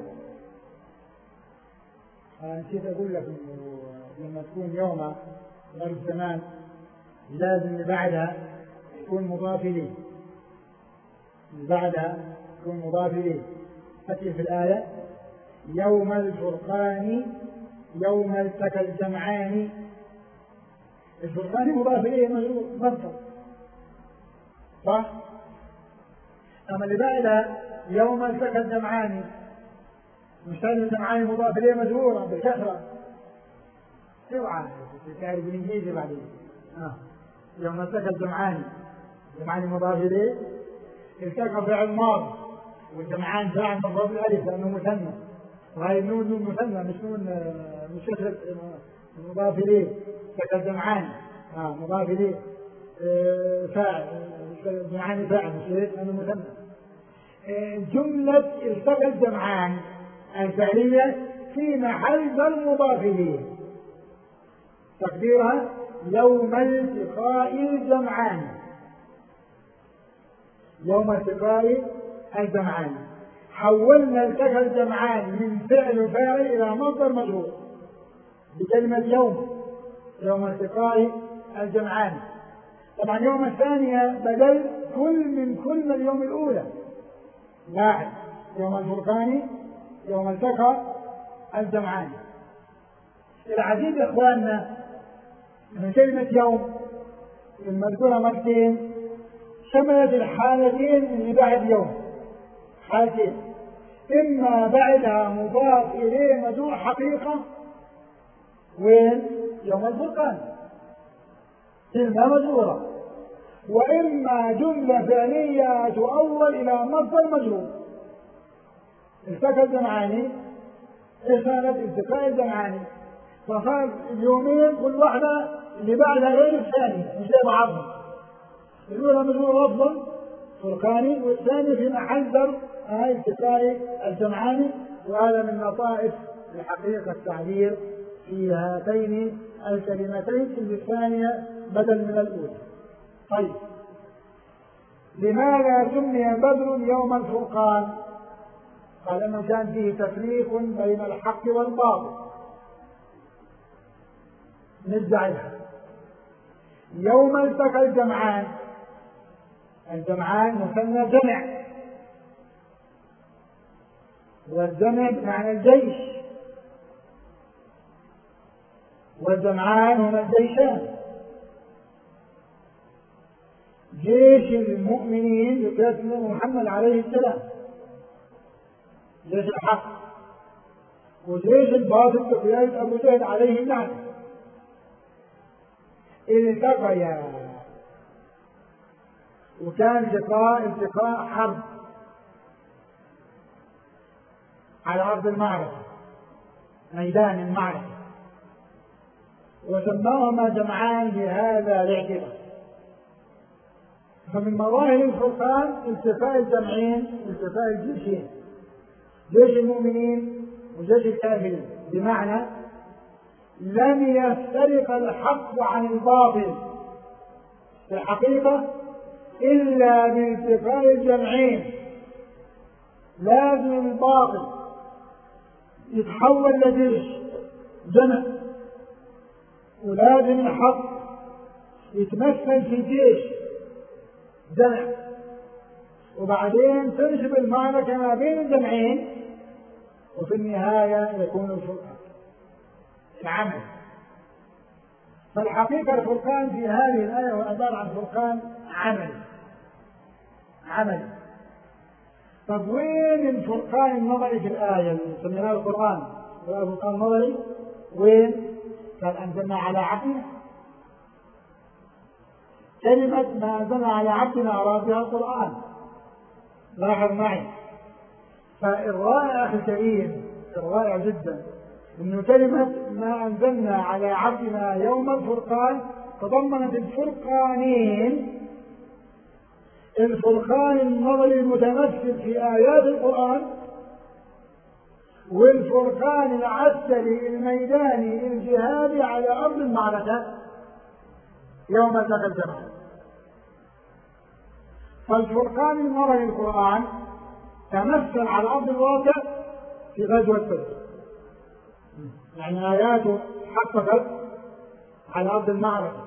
Speaker 3: أنا نسيت أقول لك إنه لما تكون يوم غير زمان لازم اللي بعدها يكون مضاف إليه، اللي بعدها يكون مضاف إليه. أتي في الآية يوم الفرقان يوم التقى الجمعان. الفرقان مضاف إليه مصدر صح؟ أما اللي بعدها يوم التقى الجمعان، مش هذا الجمعان مضاف إليه مجرورا بالكسرة. اوعى تعرف بالإنجليزي بعدين. آه. يوم التقى الجمعان، الجمعان مضاف إليه، التقى فعل ماضي، والجمعان فاعل مضاف الألف لأنه مثنى، وهي النون نون مثنى مش نون مش كسرة مضاف إليه. التقى الجمعان آه مضاف إليه آه فاعل، الجمعان فاعل مش إيه لأنه مثنى. آه جملة التقى الجمعان الفعلية في محل ضم مضاف إليه، تقديرها يوم التقاء الجمعان. يوم التقاء الجمعان حولنا التقى الجمعان من فعل وفاعل إلى مصدر مجرور بكلمة يوم، يوم التقاء الجمعان. طبعا يوم الثانية بدل كل من كل من اليوم الأولى، واحد يوم الفرقان يوم التقى الجمعان. العجيب يا إخواننا من كلمة يوم المذكورة مرتين شملت الحالتين اللي بعد يوم، حالتين إما بعدها مضاف إليه مجرور حقيقة وين يوم الفرقان كلمة مجرورة، وإما جملة فعلية تؤول إلى مصدر مجرور. التقى الجمعاني إيش كانت؟ التقاء الجمعاني، فصار اليومين كل واحدة اللي بعدها غير الثانية مش زي بعضهم. الأولى مجرور لفظا فرقاني، والثاني في محل ضرب هاي التقاء الجمعاني. وهذا من لطائف لحقيقة التعبير في هاتين الكلمتين اللي الثانية بدل من الأولى. طيب لماذا سمي بدر يوم الفرقان؟ قال انه كان فيه تفريق بين الحق والباطل. نرجعها. يوم التقى الجمعان، الجمعان مثنى جمع، والجمع بمعنى الجيش، والجمعان هما الجيشان. جيش المؤمنين بقيادة محمد عليه السلام جيش الحق، وجيش الباطل بقيادة أبو جهل عليه اللعنة. التقيا، وكان لقاء التقاء حرب على أرض المعركة، ميدان المعركة، وسماهما جمعان بهذا الاعتبار. فمن مظاهر الفرقان التقاء الجمعين، التقاء الجيشين، جيش المؤمنين وجيش الكافرين، بمعنى لم يفترق الحق عن الباطل في الحقيقة إلا بالتقاء الجمعين. لازم الباطل يتحول لجيش جمع، ولازم الحق يتمثل في جيش جمع، وبعدين تنشب المعركة ما بين الجمعين، وفي النهاية يكون الفرقان العمل. فالحقيقة الفرقان في هذه الآية هو عبارة عن فرقان عملي عملي. طب وين الفرقان النظري في الآية اللي سميناه القرآن؟ هو فرقان نظري وين؟ قال أنزلنا على عبدنا. كلمة ما أنزلنا على عبدنا أراد بها القرآن. لاحظ معي فالرائع أخي الكريم، الرائع جدا إنه كلمة ما أنزلنا على عبدنا يوم الفرقان تضمنت الفرقانين، الفرقان النظري المتمثل في آيات القرآن، والفرقان العسكري الميداني الجهادي على أرض المعركة يوم التقى الجمعان. فالفرقان النظري القرآن تمثل على أرض الواقع في غزوة بدر، يعني آياته حققت على أرض المعركة.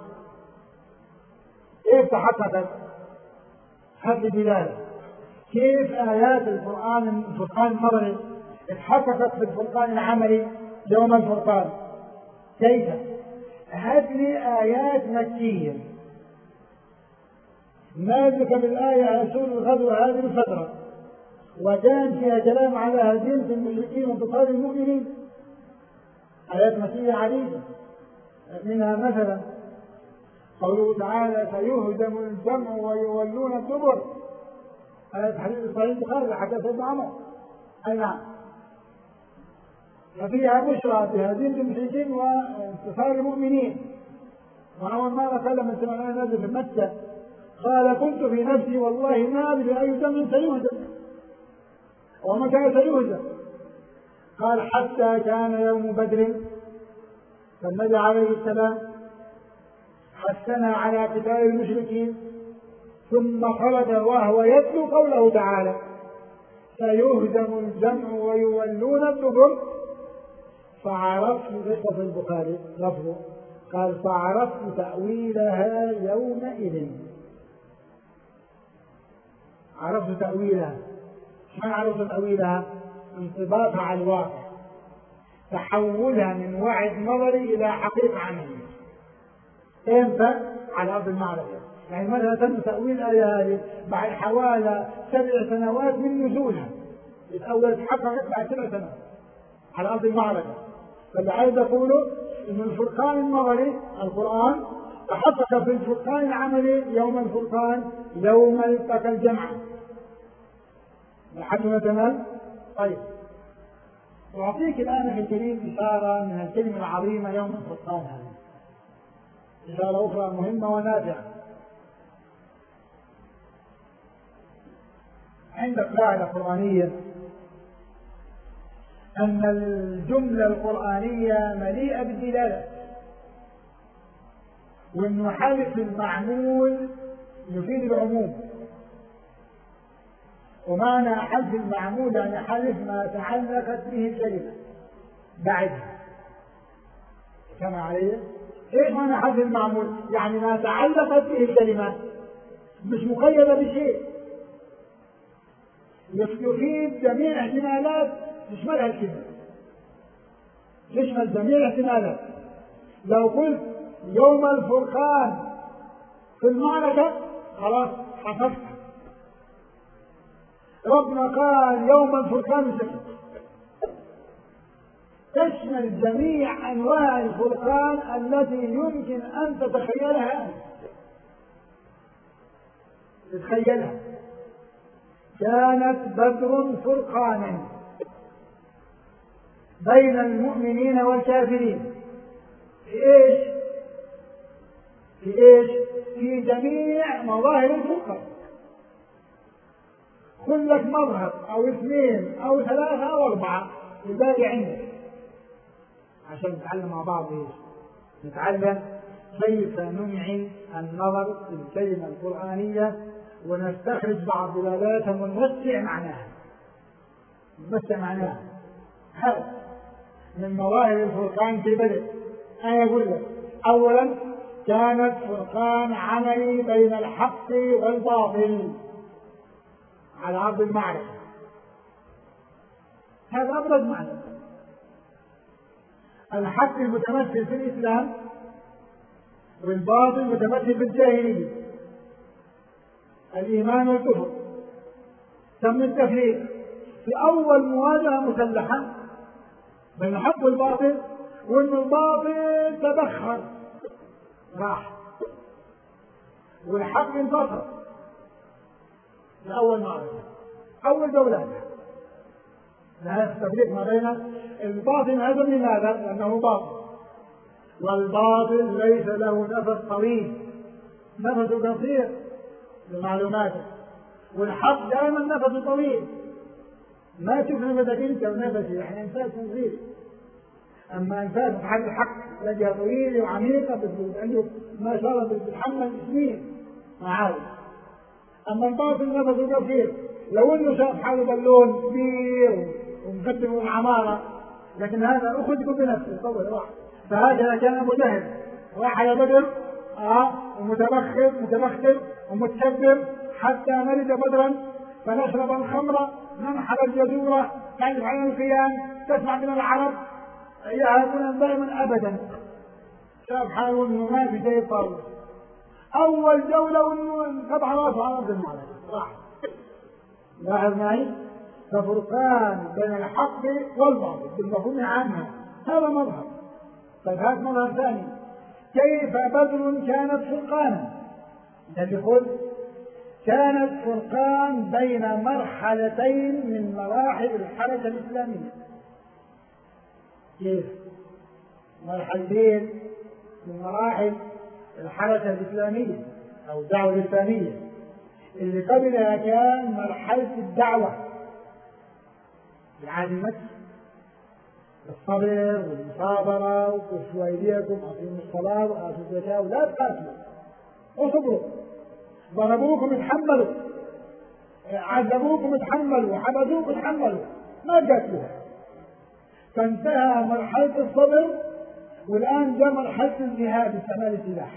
Speaker 3: كيف تحققت؟ هذه دلالة كيف آيات القرآن الفرقان النظري اتحققت في الفرقان العملي يوم الفرقان. كيف؟ هذه آيات مكية نازلة بالآية على سور الغزوة هذه الفترة، وكان فيها كلام على هزيمة المشركين وانتصار المؤمنين. آيات مكية عديدة، منها مثلا قوله تعالى سيهزم الجمع ويولون الدبر، آية حديث صحيح البخاري حتى سيدنا عمر. أي نعم، ففيها بشرى بهزيمة المشركين وانتصار المؤمنين. وأول مرة قال من سمعنا نازل في مكة قال كنت في نفسي والله ما أدري أي دم سيهزم ومتى سيهزم. قال حتى كان يوم بدر فالنبي عليه السلام حثنا على قتال المشركين، ثم خرج وهو يتلو قوله تعالى سيهزم الجمع ويولون الدبر، فعرفت قصة البخاري لفظه قال فعرفت تأويلها يومئذ. عرفت تأويلها. ما عرفت تأويلها؟ انطباقها على الواقع، تحولها من وعد نظري إلى حقيقة عملية. امتى؟ على أرض المعركة. يعني مثلا تم تأويل الآية هذه بعد حوالي سبع سنوات من نزولها، الأول تحققت بعد سبع سنوات على أرض المعركة. فاللي عايز أقوله إن الفرقان النظري القرآن تحقق في الفرقان العملي يوم الفرقان يوم التقى الجمعان. لحد ما تمام؟ طيب، أعطيك الآن في الكريم إشارة من الكلمة العظيمة يوم الفرقان هذه، إشارة أخرى مهمة ونافعة. عند قاعدة قرآنية أن الجملة القرآنية مليئة بالدلالة، وأنه حذف المعمول يفيد العموم. ومعنى حذف المعمول يعني حذف ما تعلقت به الكلمة بعدها. كما عليه ايش معنى حذف المعمول؟ يعني ما تعلقت به الكلمة مش مقيدة بشيء، يفيد جميع احتمالات تشملها الكلمة، تشمل جميع احتمالات. لو قلت يوم الفرقان في المعركة خلاص حفظت. ربنا قال يوم الفرقان سكت، تشمل جميع أنواع الفرقان التي يمكن أن تتخيلها. تتخيلها. كانت بدر فرقانا بين المؤمنين والكافرين في ايش؟ في ايش؟ في جميع مظاهر الفرقة. خذ لك مظهر او اثنين او ثلاثة او اربعة الباقي عندك عشان نتعلم مع بعض ايش؟ نتعلم كيف ننعي النظر في الكلمة القرآنية ونستخرج بعض دلالاتها ونوسع معناها. نوسع معناها. هذا من مظاهر الفرقان في بدء. أنا أقول لك أولا كانت فرقان عملي بين الحق والباطل على أرض المعركة. هذا أبرز معنى. الحق المتمثل في الإسلام والباطل المتمثل في الجاهلية، الإيمان والكفر. تم التفريق في أول مواجهة مسلحة بين الحق والباطل، وإن الباطل تبخر راح والحق انتصر في أول معركة، أول دولة. هذا التفريق ما بين الباطن هذا لماذا؟ لأنه باطل، والباطل ليس له نفس طويل، نفس قصير لمعلوماته، والحق دائما نفسه طويل. ما تشوف نفسك انت ونفسي، احنا انفاس صغير، اما انفاس حق الحق لجهه طويله وعميقه عنده ما شاء الله بتتحمل سنين معاه. اما الباطل نفسه قصير، لو انه شاف حاله بالون كبير ومقدم العماره، لكن هذا اخذكم بنفسه طول واحد. فهكذا كان ابو جهل راح على بدر اه ومتبخر متبخر ومتكبر حتى مرض بدرا، فنشرب الخمر ننحر الجزوره تعرف عن القيام تسمع من العرب يهابون دائما ابدا. شاف حاله انه ما في شيء طاوله، اول جوله وانه انقطع راسه على ارض المعركه راح. لاحظ معي ففرقان بين الحق والباطل بالمفهوم عنها، هذا مظهر. طيب هذا مظهر ثاني، كيف بدر كانت فرقانا؟ الذي قلت كانت فرقان بين مرحلتين من مراحل الحركة الإسلامية. كيف؟ مرحلتين من مراحل الحركة الإسلامية أو الدعوة الإسلامية. اللي قبلها كان مرحلة الدعوة العهد المكي، الصبر والمصابرة وكفوا أيديكم أقيموا الصلاة وآتوا الزكاة ولا تقاتلوا وصبروا، ضربوكم اتحملوا، عذبوكم اتحملوا، حبسوكم اتحملوا، ما قاتلوها. فانتهى مرحلة الصبر والآن جاء مرحلة الجهاد باستعمال السلاح.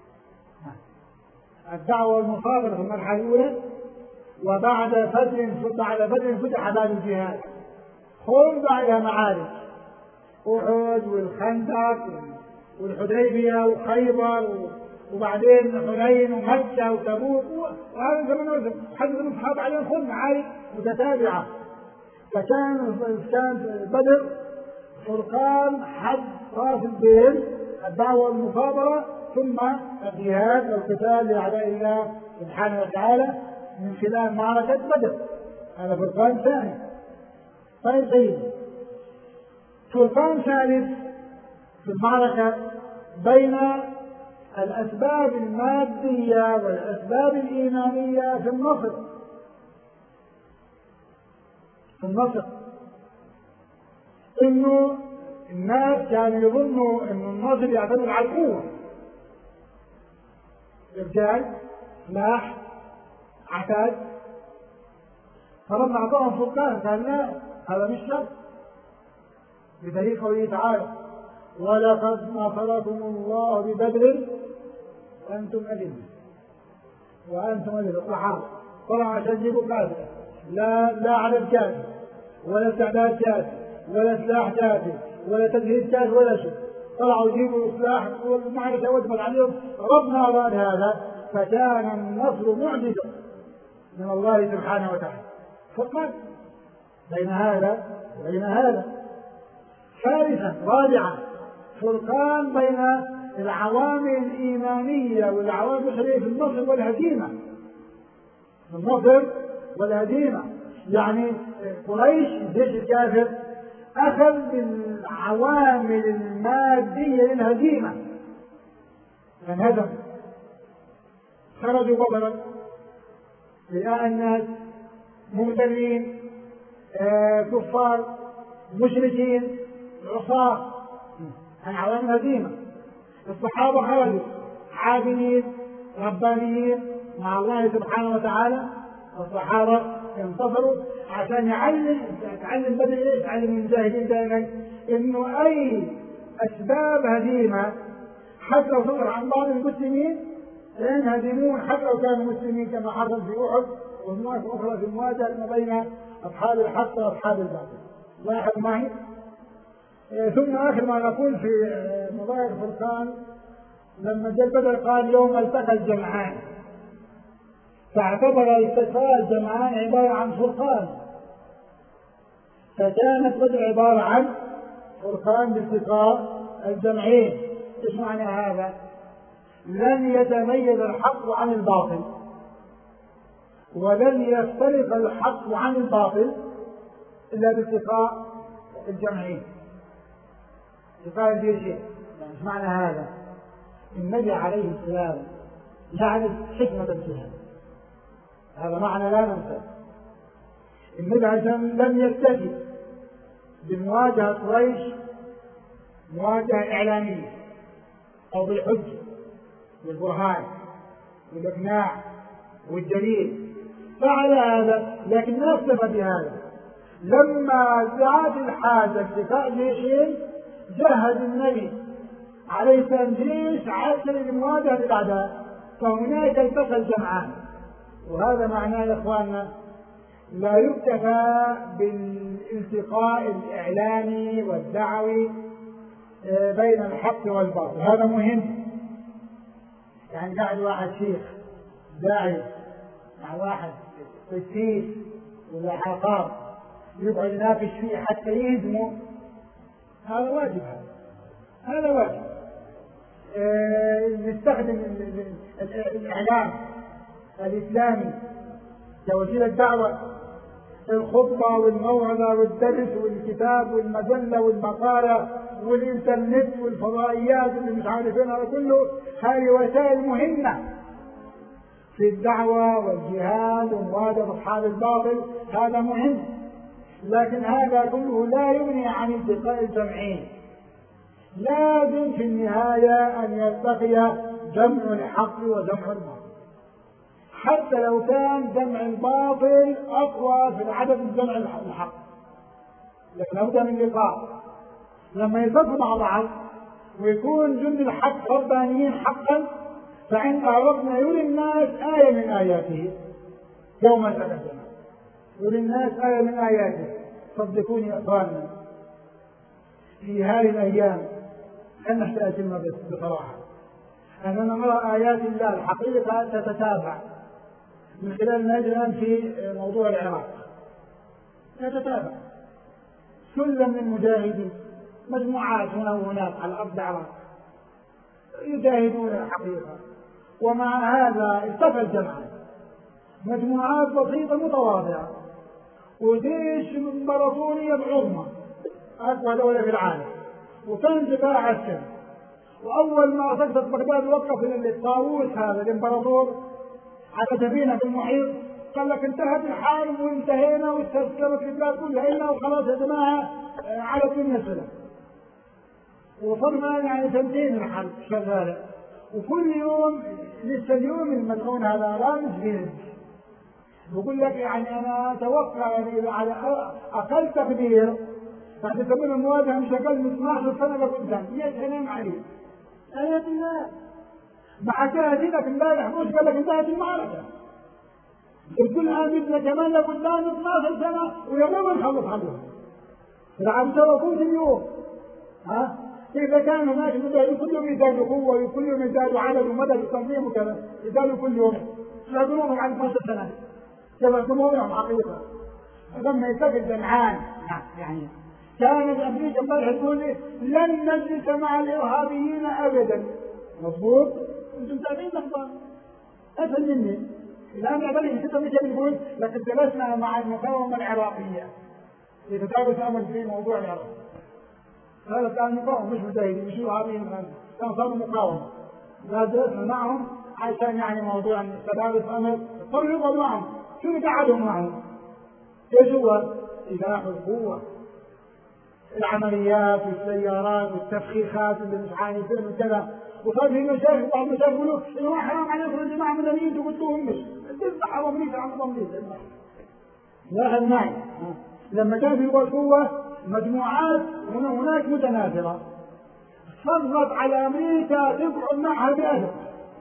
Speaker 3: الدعوة والمصابرة في المرحلة الأولى، وبعد فتح بعد فتح فتح باب الجهاد، خذ بعدها معارك أحد والخندق والحديبية وخيبر وبعدين حنين ومكة وتبوك، وهذا زمن حدث الأصحاب عليهم خذ معارك متتابعة. فكان كان بدر فرقان حد فاصل بين الدعوة والمصابرة ثم الجهاد والقتال لأعداء الله سبحانه وتعالى من خلال معركة بدر. هذا فرقان ثاني. طيب طيب فرقان ثالث في المعركة بين الأسباب المادية والأسباب الإيمانية في النصر. في النصر إنه الناس كانوا يظنوا إنه النصر يعتمد على القوة، رجال سلاح عتاد، فربنا أعطاهم فرقان قال لا هذا مش شرط، بدليل قوله تعالى ولقد نصركم الله ببدر وأنتم أذلة وأنتم أذلة الصحابة طلعوا عشان يجيبوا كافر، لا لا عدد كافر ولا استعداد كافر ولا سلاح كافر ولا تجهيز كافر ولا شيء، طلعوا يجيبوا سلاح والمعركة وجبت عليهم. ربنا أراد هذا فكان النصر معجزة من الله سبحانه وتعالى. فقط بين هذا وبين هذا. ثالثا رابعا فرقان بين العوامل الإيمانية والعوامل البشرية في النصر والهزيمة. النصر والهزيمة يعني قريش الجيش الكافر أخذ بالعوامل المادية للهزيمة، فانهزم خرجوا بطلا لقاء الناس مغترين آه كفار مشركين عصاة، عن عوامل هزيمة. الصحابة خرجوا عابدين ربانيين مع الله سبحانه وتعالى. الصحابة انتصروا عشان يعلم تعلم بدل ايش؟ تعلم المجاهدين دائما انه اي اسباب هزيمة حتى لو صدر عن بعض المسلمين سينهزمون حتى لو كانوا مسلمين، كما حصل في احد ومواقف اخرى في المواجهة ما بين اصحاب الحق واصحاب الباطل. لاحظ معي. ثم آخر ما نقول في مظاهر الفرقان لما جاء بدر قال يوم التقى الجمعان، فاعتبر التقاء الجمعان عبارة عن فرقان، فكانت بدر عبارة عن فرقان بالتقاء الجمعين. ايش معنى هذا؟ لن يتميز الحق عن الباطل ولن يفترق الحق عن الباطل إلا بالتقاء الجمعين، التقاء الجيشين. يعني ايش معنى هذا؟ النبي عليه السلام يعرف حكمة الجهاد، هذا معنى لا ننسى. النبي عليه السلام لم يكتفي بمواجهة قريش مواجهة إعلامية أو بالحجة والبرهان والإقناع والدليل، فعل هذا لكن ما اكتفى بهذا. لما دعت الحاجة لدفاع جيشين جهز النبي عليه السلام جيش عسكري لمواجهة الأعداء، فهناك التقى الجمعان. وهذا معناه يا إخواننا لا يكتفى بالالتقاء الإعلامي والدعوي بين الحق والباطل، هذا مهم. يعني قاعد واحد شيخ داعي مع واحد قسيس ولا حاقار يقعد يناقش فيه حتى يهزمه، هذا واجب، هذا هذا واجب. اه نستخدم الإعلام الإسلامي كوسيلة دعوة، الخطبة والموعظة والدرس والكتاب والمجلة والمقالة والإنترنت والفضائيات اللي مش عارفين، هذا كله هذه وسائل مهمة في الدعوة والجهاد ومواجهة أصحاب الباطل، هذا مهم. لكن هذا كله لا يغني عن التقاء الجمعين. لازم في النهاية أن يلتقي جمع الحق وجمع الباطل، حتى لو كان جمع الباطل أقوى في العدد من جمع الحق، لكن لابد من لقاء. لما يلتقوا مع بعض ويكون جند الحق ربانيين حقا، فعندها ربنا يري الناس آية من آياته يوم القيامة، يري الناس آية من آياته. صدقوني يا إخواننا في هذه الأيام خلنا نحتاج كلمة بصراحة، أننا نرى آيات الله الحقيقة تتتابع من خلال ما الآن في موضوع العراق، تتتابع سلم من المجاهدين، مجموعات هنا وهناك على أرض العراق يجاهدون الحقيقة، ومع هذا التقى الجمعان، مجموعات بسيطة متواضعة وجيش امبراطورية عظمى أقوى دولة في العالم، وكان دفاع عسكري. وأول ما سقطت بغداد وقف الطاووس هذا الامبراطور على سفينة في المحيط، قال لك انتهت الحرب وانتهينا واستسلمت البلاد كلها إلا وخلاص يا جماعة على الدنيا سلام. وصلنا يعني سنتين الحرب شغالة، وكل يوم لسه اليوم المدعون هذا رامز بيد بقول لك يعني أنا أتوقع يعني على أقل تقدير بعد تكون المواجهة مش أقل من اثناشر سنة قدام، مئة سنة عليه. آيات الله مع شاهدينك امبارح مش قال لك انتهت المعركة، تقول الآن بدنا كمان لقدام اثناشر سنة ويوم نخلص عليهم. العب سوا كل يوم، ها؟ إذا كان هناك مجاهدين كل يوم يزدادوا قوة وكل يوم يزدادوا عدد ومدى التنظيم وكذا، يزدادوا كل يوم، يزدادونهم على اثناشر سنة، كما يسمونهم حقيقة. لما يلتقي الجمعان يعني كانت أمريكا امبارح تقول لن نجلس مع الإرهابيين أبدا، مضبوط؟ أنتم متابعين الأخبار؟ أسهل مني. الآن يعتبر ستة مئة يقول لقد جلسنا مع المقاومة العراقية لتتابع أمر في موضوع العراق. هذا كان مقاومة مش مجاهدين مش إرهابيين، كانوا صاروا مقاومة. لا جلسنا معهم عشان يعني موضوع تتابع أمر صاروا يقعدوا معهم. شو قعدوا معهم؟ إيش هو؟ سلاح القوة، العمليات والسيارات والتفخيخات اللي مش عارفين وكذا. وصار في مشايخ بعض المشايخ يقولوا إنه حرام عليكم يا جماعة مدنيين تقتلوهم، مش تذبح أمريكا عن أمريكا. لاحظ معي لما كان في القوة مجموعات هنا هناك متناثرة صرت على أمريكا تقعد معها بأدب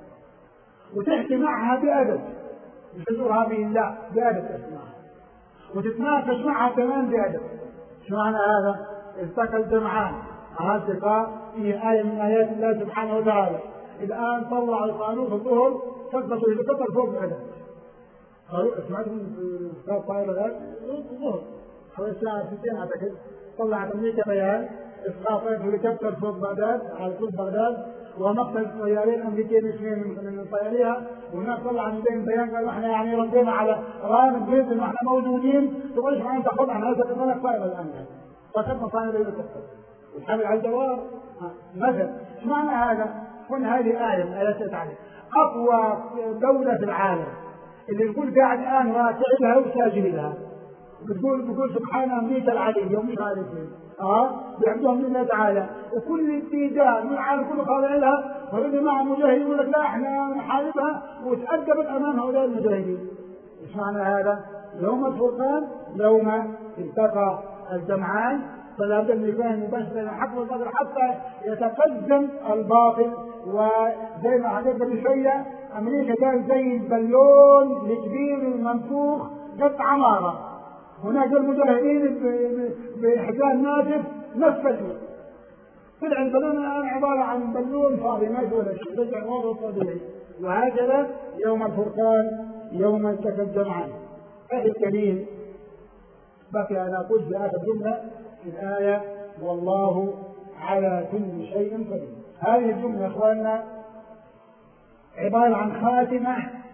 Speaker 3: وتحكي معها بأدب، مش إرهابي لا بأدب تسمعها وتتناقش معها كمان بأدب. شو معنى هذا؟ التقى الجمعان، هذا التقاء فيه آية من آيات الله سبحانه وتعالى. الآن طلع القانون في الظهر سقطوا الهليكوبتر فوق بغداد. قالوا سمعتم في طائرة غاز الظهر حوالي الساعة ستين أعتقد، طلعت أمريكا بيان إسقاط الهليكوبتر فوق بغداد على طول بغداد، ومقتل الطيارين الامريكيين اثنين من طياريها، والناس طلع من بين بيان قالوا احنا يعني ردينا على ران بيت واحنا موجودين، تقول ايش معنى تاخذ عن هذا الملك طائره الان؟ فقد مصانع الهليكوبتر والحمل على الجوار مثلا. ايش معنى هذا؟ كل هذه آية من آيات تعالى. أقوى دولة في العالم اللي يقول قاعد الآن راكع لها وساجد لها، بتقول بتقول سبحان أمريكا العلي ومش عارف ايه، اه بيعبدوهم لله تعالى، وكل اتجاه من العالم كله خاضع لها، والذي مع مجاهدين يقول لك لا احنا نحاربها، وتأدبت أمام هؤلاء المجاهدين. ايش معنى هذا؟ يوم الفرقان يوم التقى الجمعان، فلا بد ان يكون مباشرا حق القدر حتى يتقدم الباطل. وزي ما حكيت قبل شويه امريكا كان زي البالون الكبير المنفوخ قد عماره، هناك المجاهدين بحزام ناشف نفس الشيء، طلع البالون الان عباره عن بالون فاضي ما في ولا شيء، رجع الوضع الطبيعي. وهكذا يوم الفرقان يوم التقى الجمعان. اخي الكريم، بقي أن أقول في آخر جملة في الآية والله على كل شيء قدير. هذه الجملة يا إخواننا عبارة عن خاتمة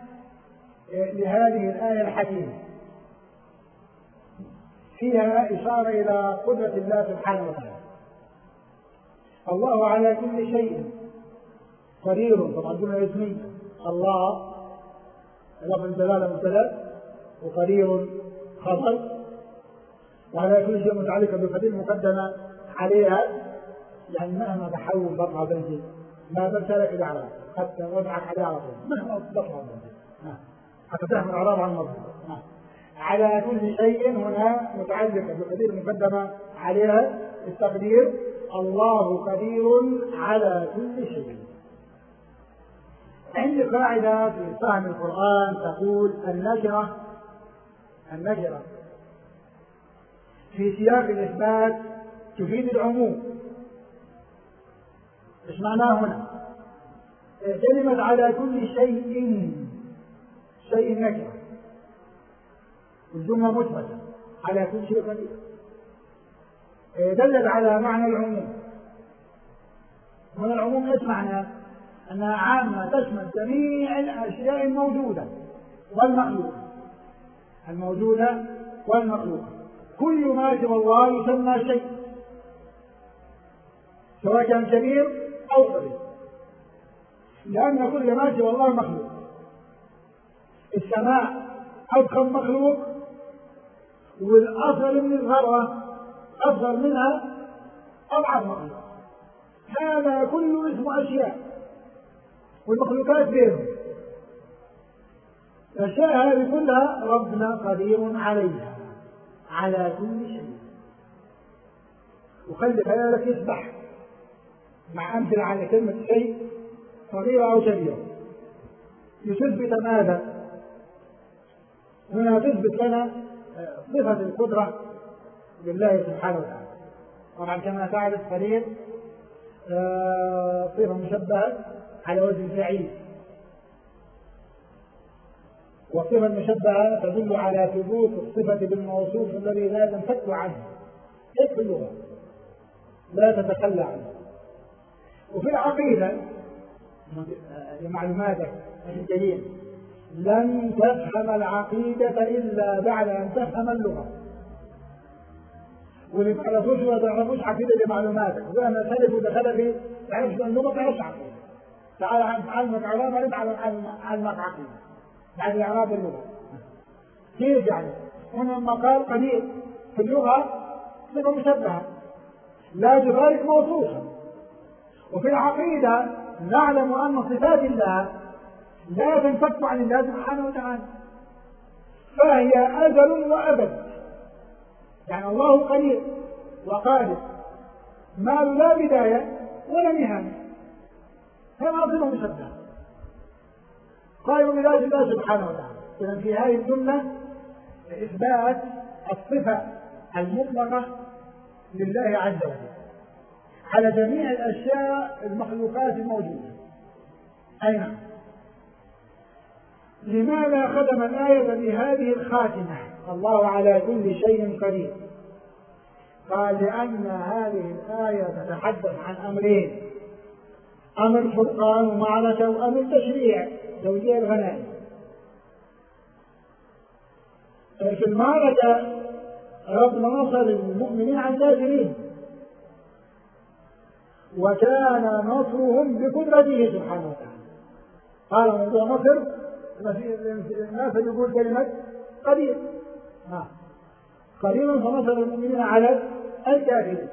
Speaker 3: لهذه الآية الحكيمة، فيها إشارة إلى قدرة الله سبحانه وتعالى. الله على كل شيء قدير، طبعا جملة اسمية، الله لفظ الجلالة مبتدأ وقدير خبر، وعلى كل شيء متعلقة بقدير مقدمة عليها، يعني مهما بحاول بطلع بنجي ما بسألك الإعراب حتى وضعك على على طول مهما بطلع بنجي حتى تحمل الإعراب عن المضمون. على كل شيء هنا متعلقة بقدير مقدمة عليها التقدير، الله قدير على كل شيء. عندي قاعدة في فهم القرآن تقول النكرة النكرة في سياق الإثبات تفيد العموم. ايش معناه هنا؟ كلمة على كل شيء شيء نكرة، الجملة مثبتة على كل شيء قدير، دلت على معنى العموم. هنا العموم ايش معناه؟ أنها عامة تشمل جميع الأشياء الموجودة والمخلوقة، الموجودة والمخلوقة، كل ما سوى الله يسمى شيء، سواء كان كبير أو صغير، لأن كل ما سوى الله مخلوق. السماء أضخم مخلوق، والأصغر من الذرة أصغر منها أضعف مخلوق، هذا كله اسمه أشياء، والمخلوقات بينهم. الأشياء هذه كلها ربنا قدير عليها على كل شيء. وخلي خيالك يسبح مع أمثلة على كلمة شيء صغيرة أو كبيرة لتثبت ماذا؟ هنا تثبت لنا صفة القدرة لله سبحانه وتعالى. طبعا كما تعرف قليل صفة مشبهة على وجه الفعيل، والصفة المشبهة تدل على ثبوت الصفة بالموصوف الذي لا تنفك عنه، كيف اللغة لا تتخلى عنه. وفي العقيدة لمعلوماتك الجليل لن تفهم العقيدة إلا بعد أن تفهم اللغة، واللي ما تعرفوش ولا تعرفوش عقيدة لمعلوماتك، وأنا سلف ودخل في تعرفش اللغة تعرفش عقيدة، تعال علمك علامة رد على علمك عقيدة بعد إعراب اللغة. كيف يعني؟ هنا لما قال قدير في اللغة صفة مشبهة لا تفارق موصوفا، وفي العقيدة نعلم أن صفات الله لا تنفك عن الله سبحانه وتعالى، فهي أزل وأبد، يعني الله قدير وقادر ما لا بداية ولا نهاية، هذا صفة مشبهة قائم بذات الله سبحانه وتعالى. إذن في هذه الجملة إثبات الصفة المطلقة لله عز وجل على جميع الأشياء المخلوقات الموجودة. أي نعم. لماذا ختم الآية بهذه الخاتمة الله على كل شيء قدير؟ قال لأن هذه الآية تتحدث عن أمرين: أم الفرقان ومعركة أم التشريع توزيع الغنائم. في المعركة ربنا نصر المؤمنين على الكافرين، وكان نصرهم بقدرته سبحانه وتعالى. قال موضوع نصر الناس يقول كلمة قليل قليل فنصر المؤمنين على الكافرين،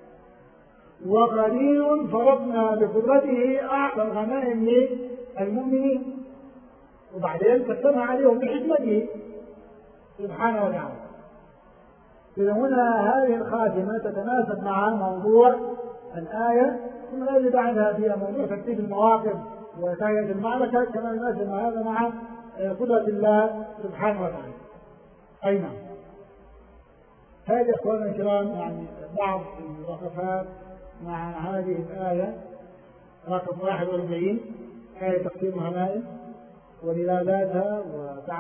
Speaker 3: وقليل فرضنا بقدرته أعطى الغنائم للمؤمنين، وبعدين قسمها عليهم بحكمته سبحانه وتعالى. إذا هنا هذه الخاتمة تتناسب مع موضوع الآية، ثم الذي بعدها فيها موضوع ترتيب المواقف وكاية المعركة، كما يناسب هذا مع قدرة الله سبحانه وتعالى. أي نعم. هذه أخواننا الكرام يعني بعض الوقفات مع هذه الآية رقم واحد وأربعين، آية تقسيم الغنائم ودلالاتها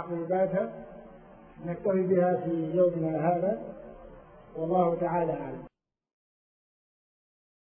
Speaker 3: وتعقيباتها. نكتفي بها في يومنا هذا، والله تعالى أعلم.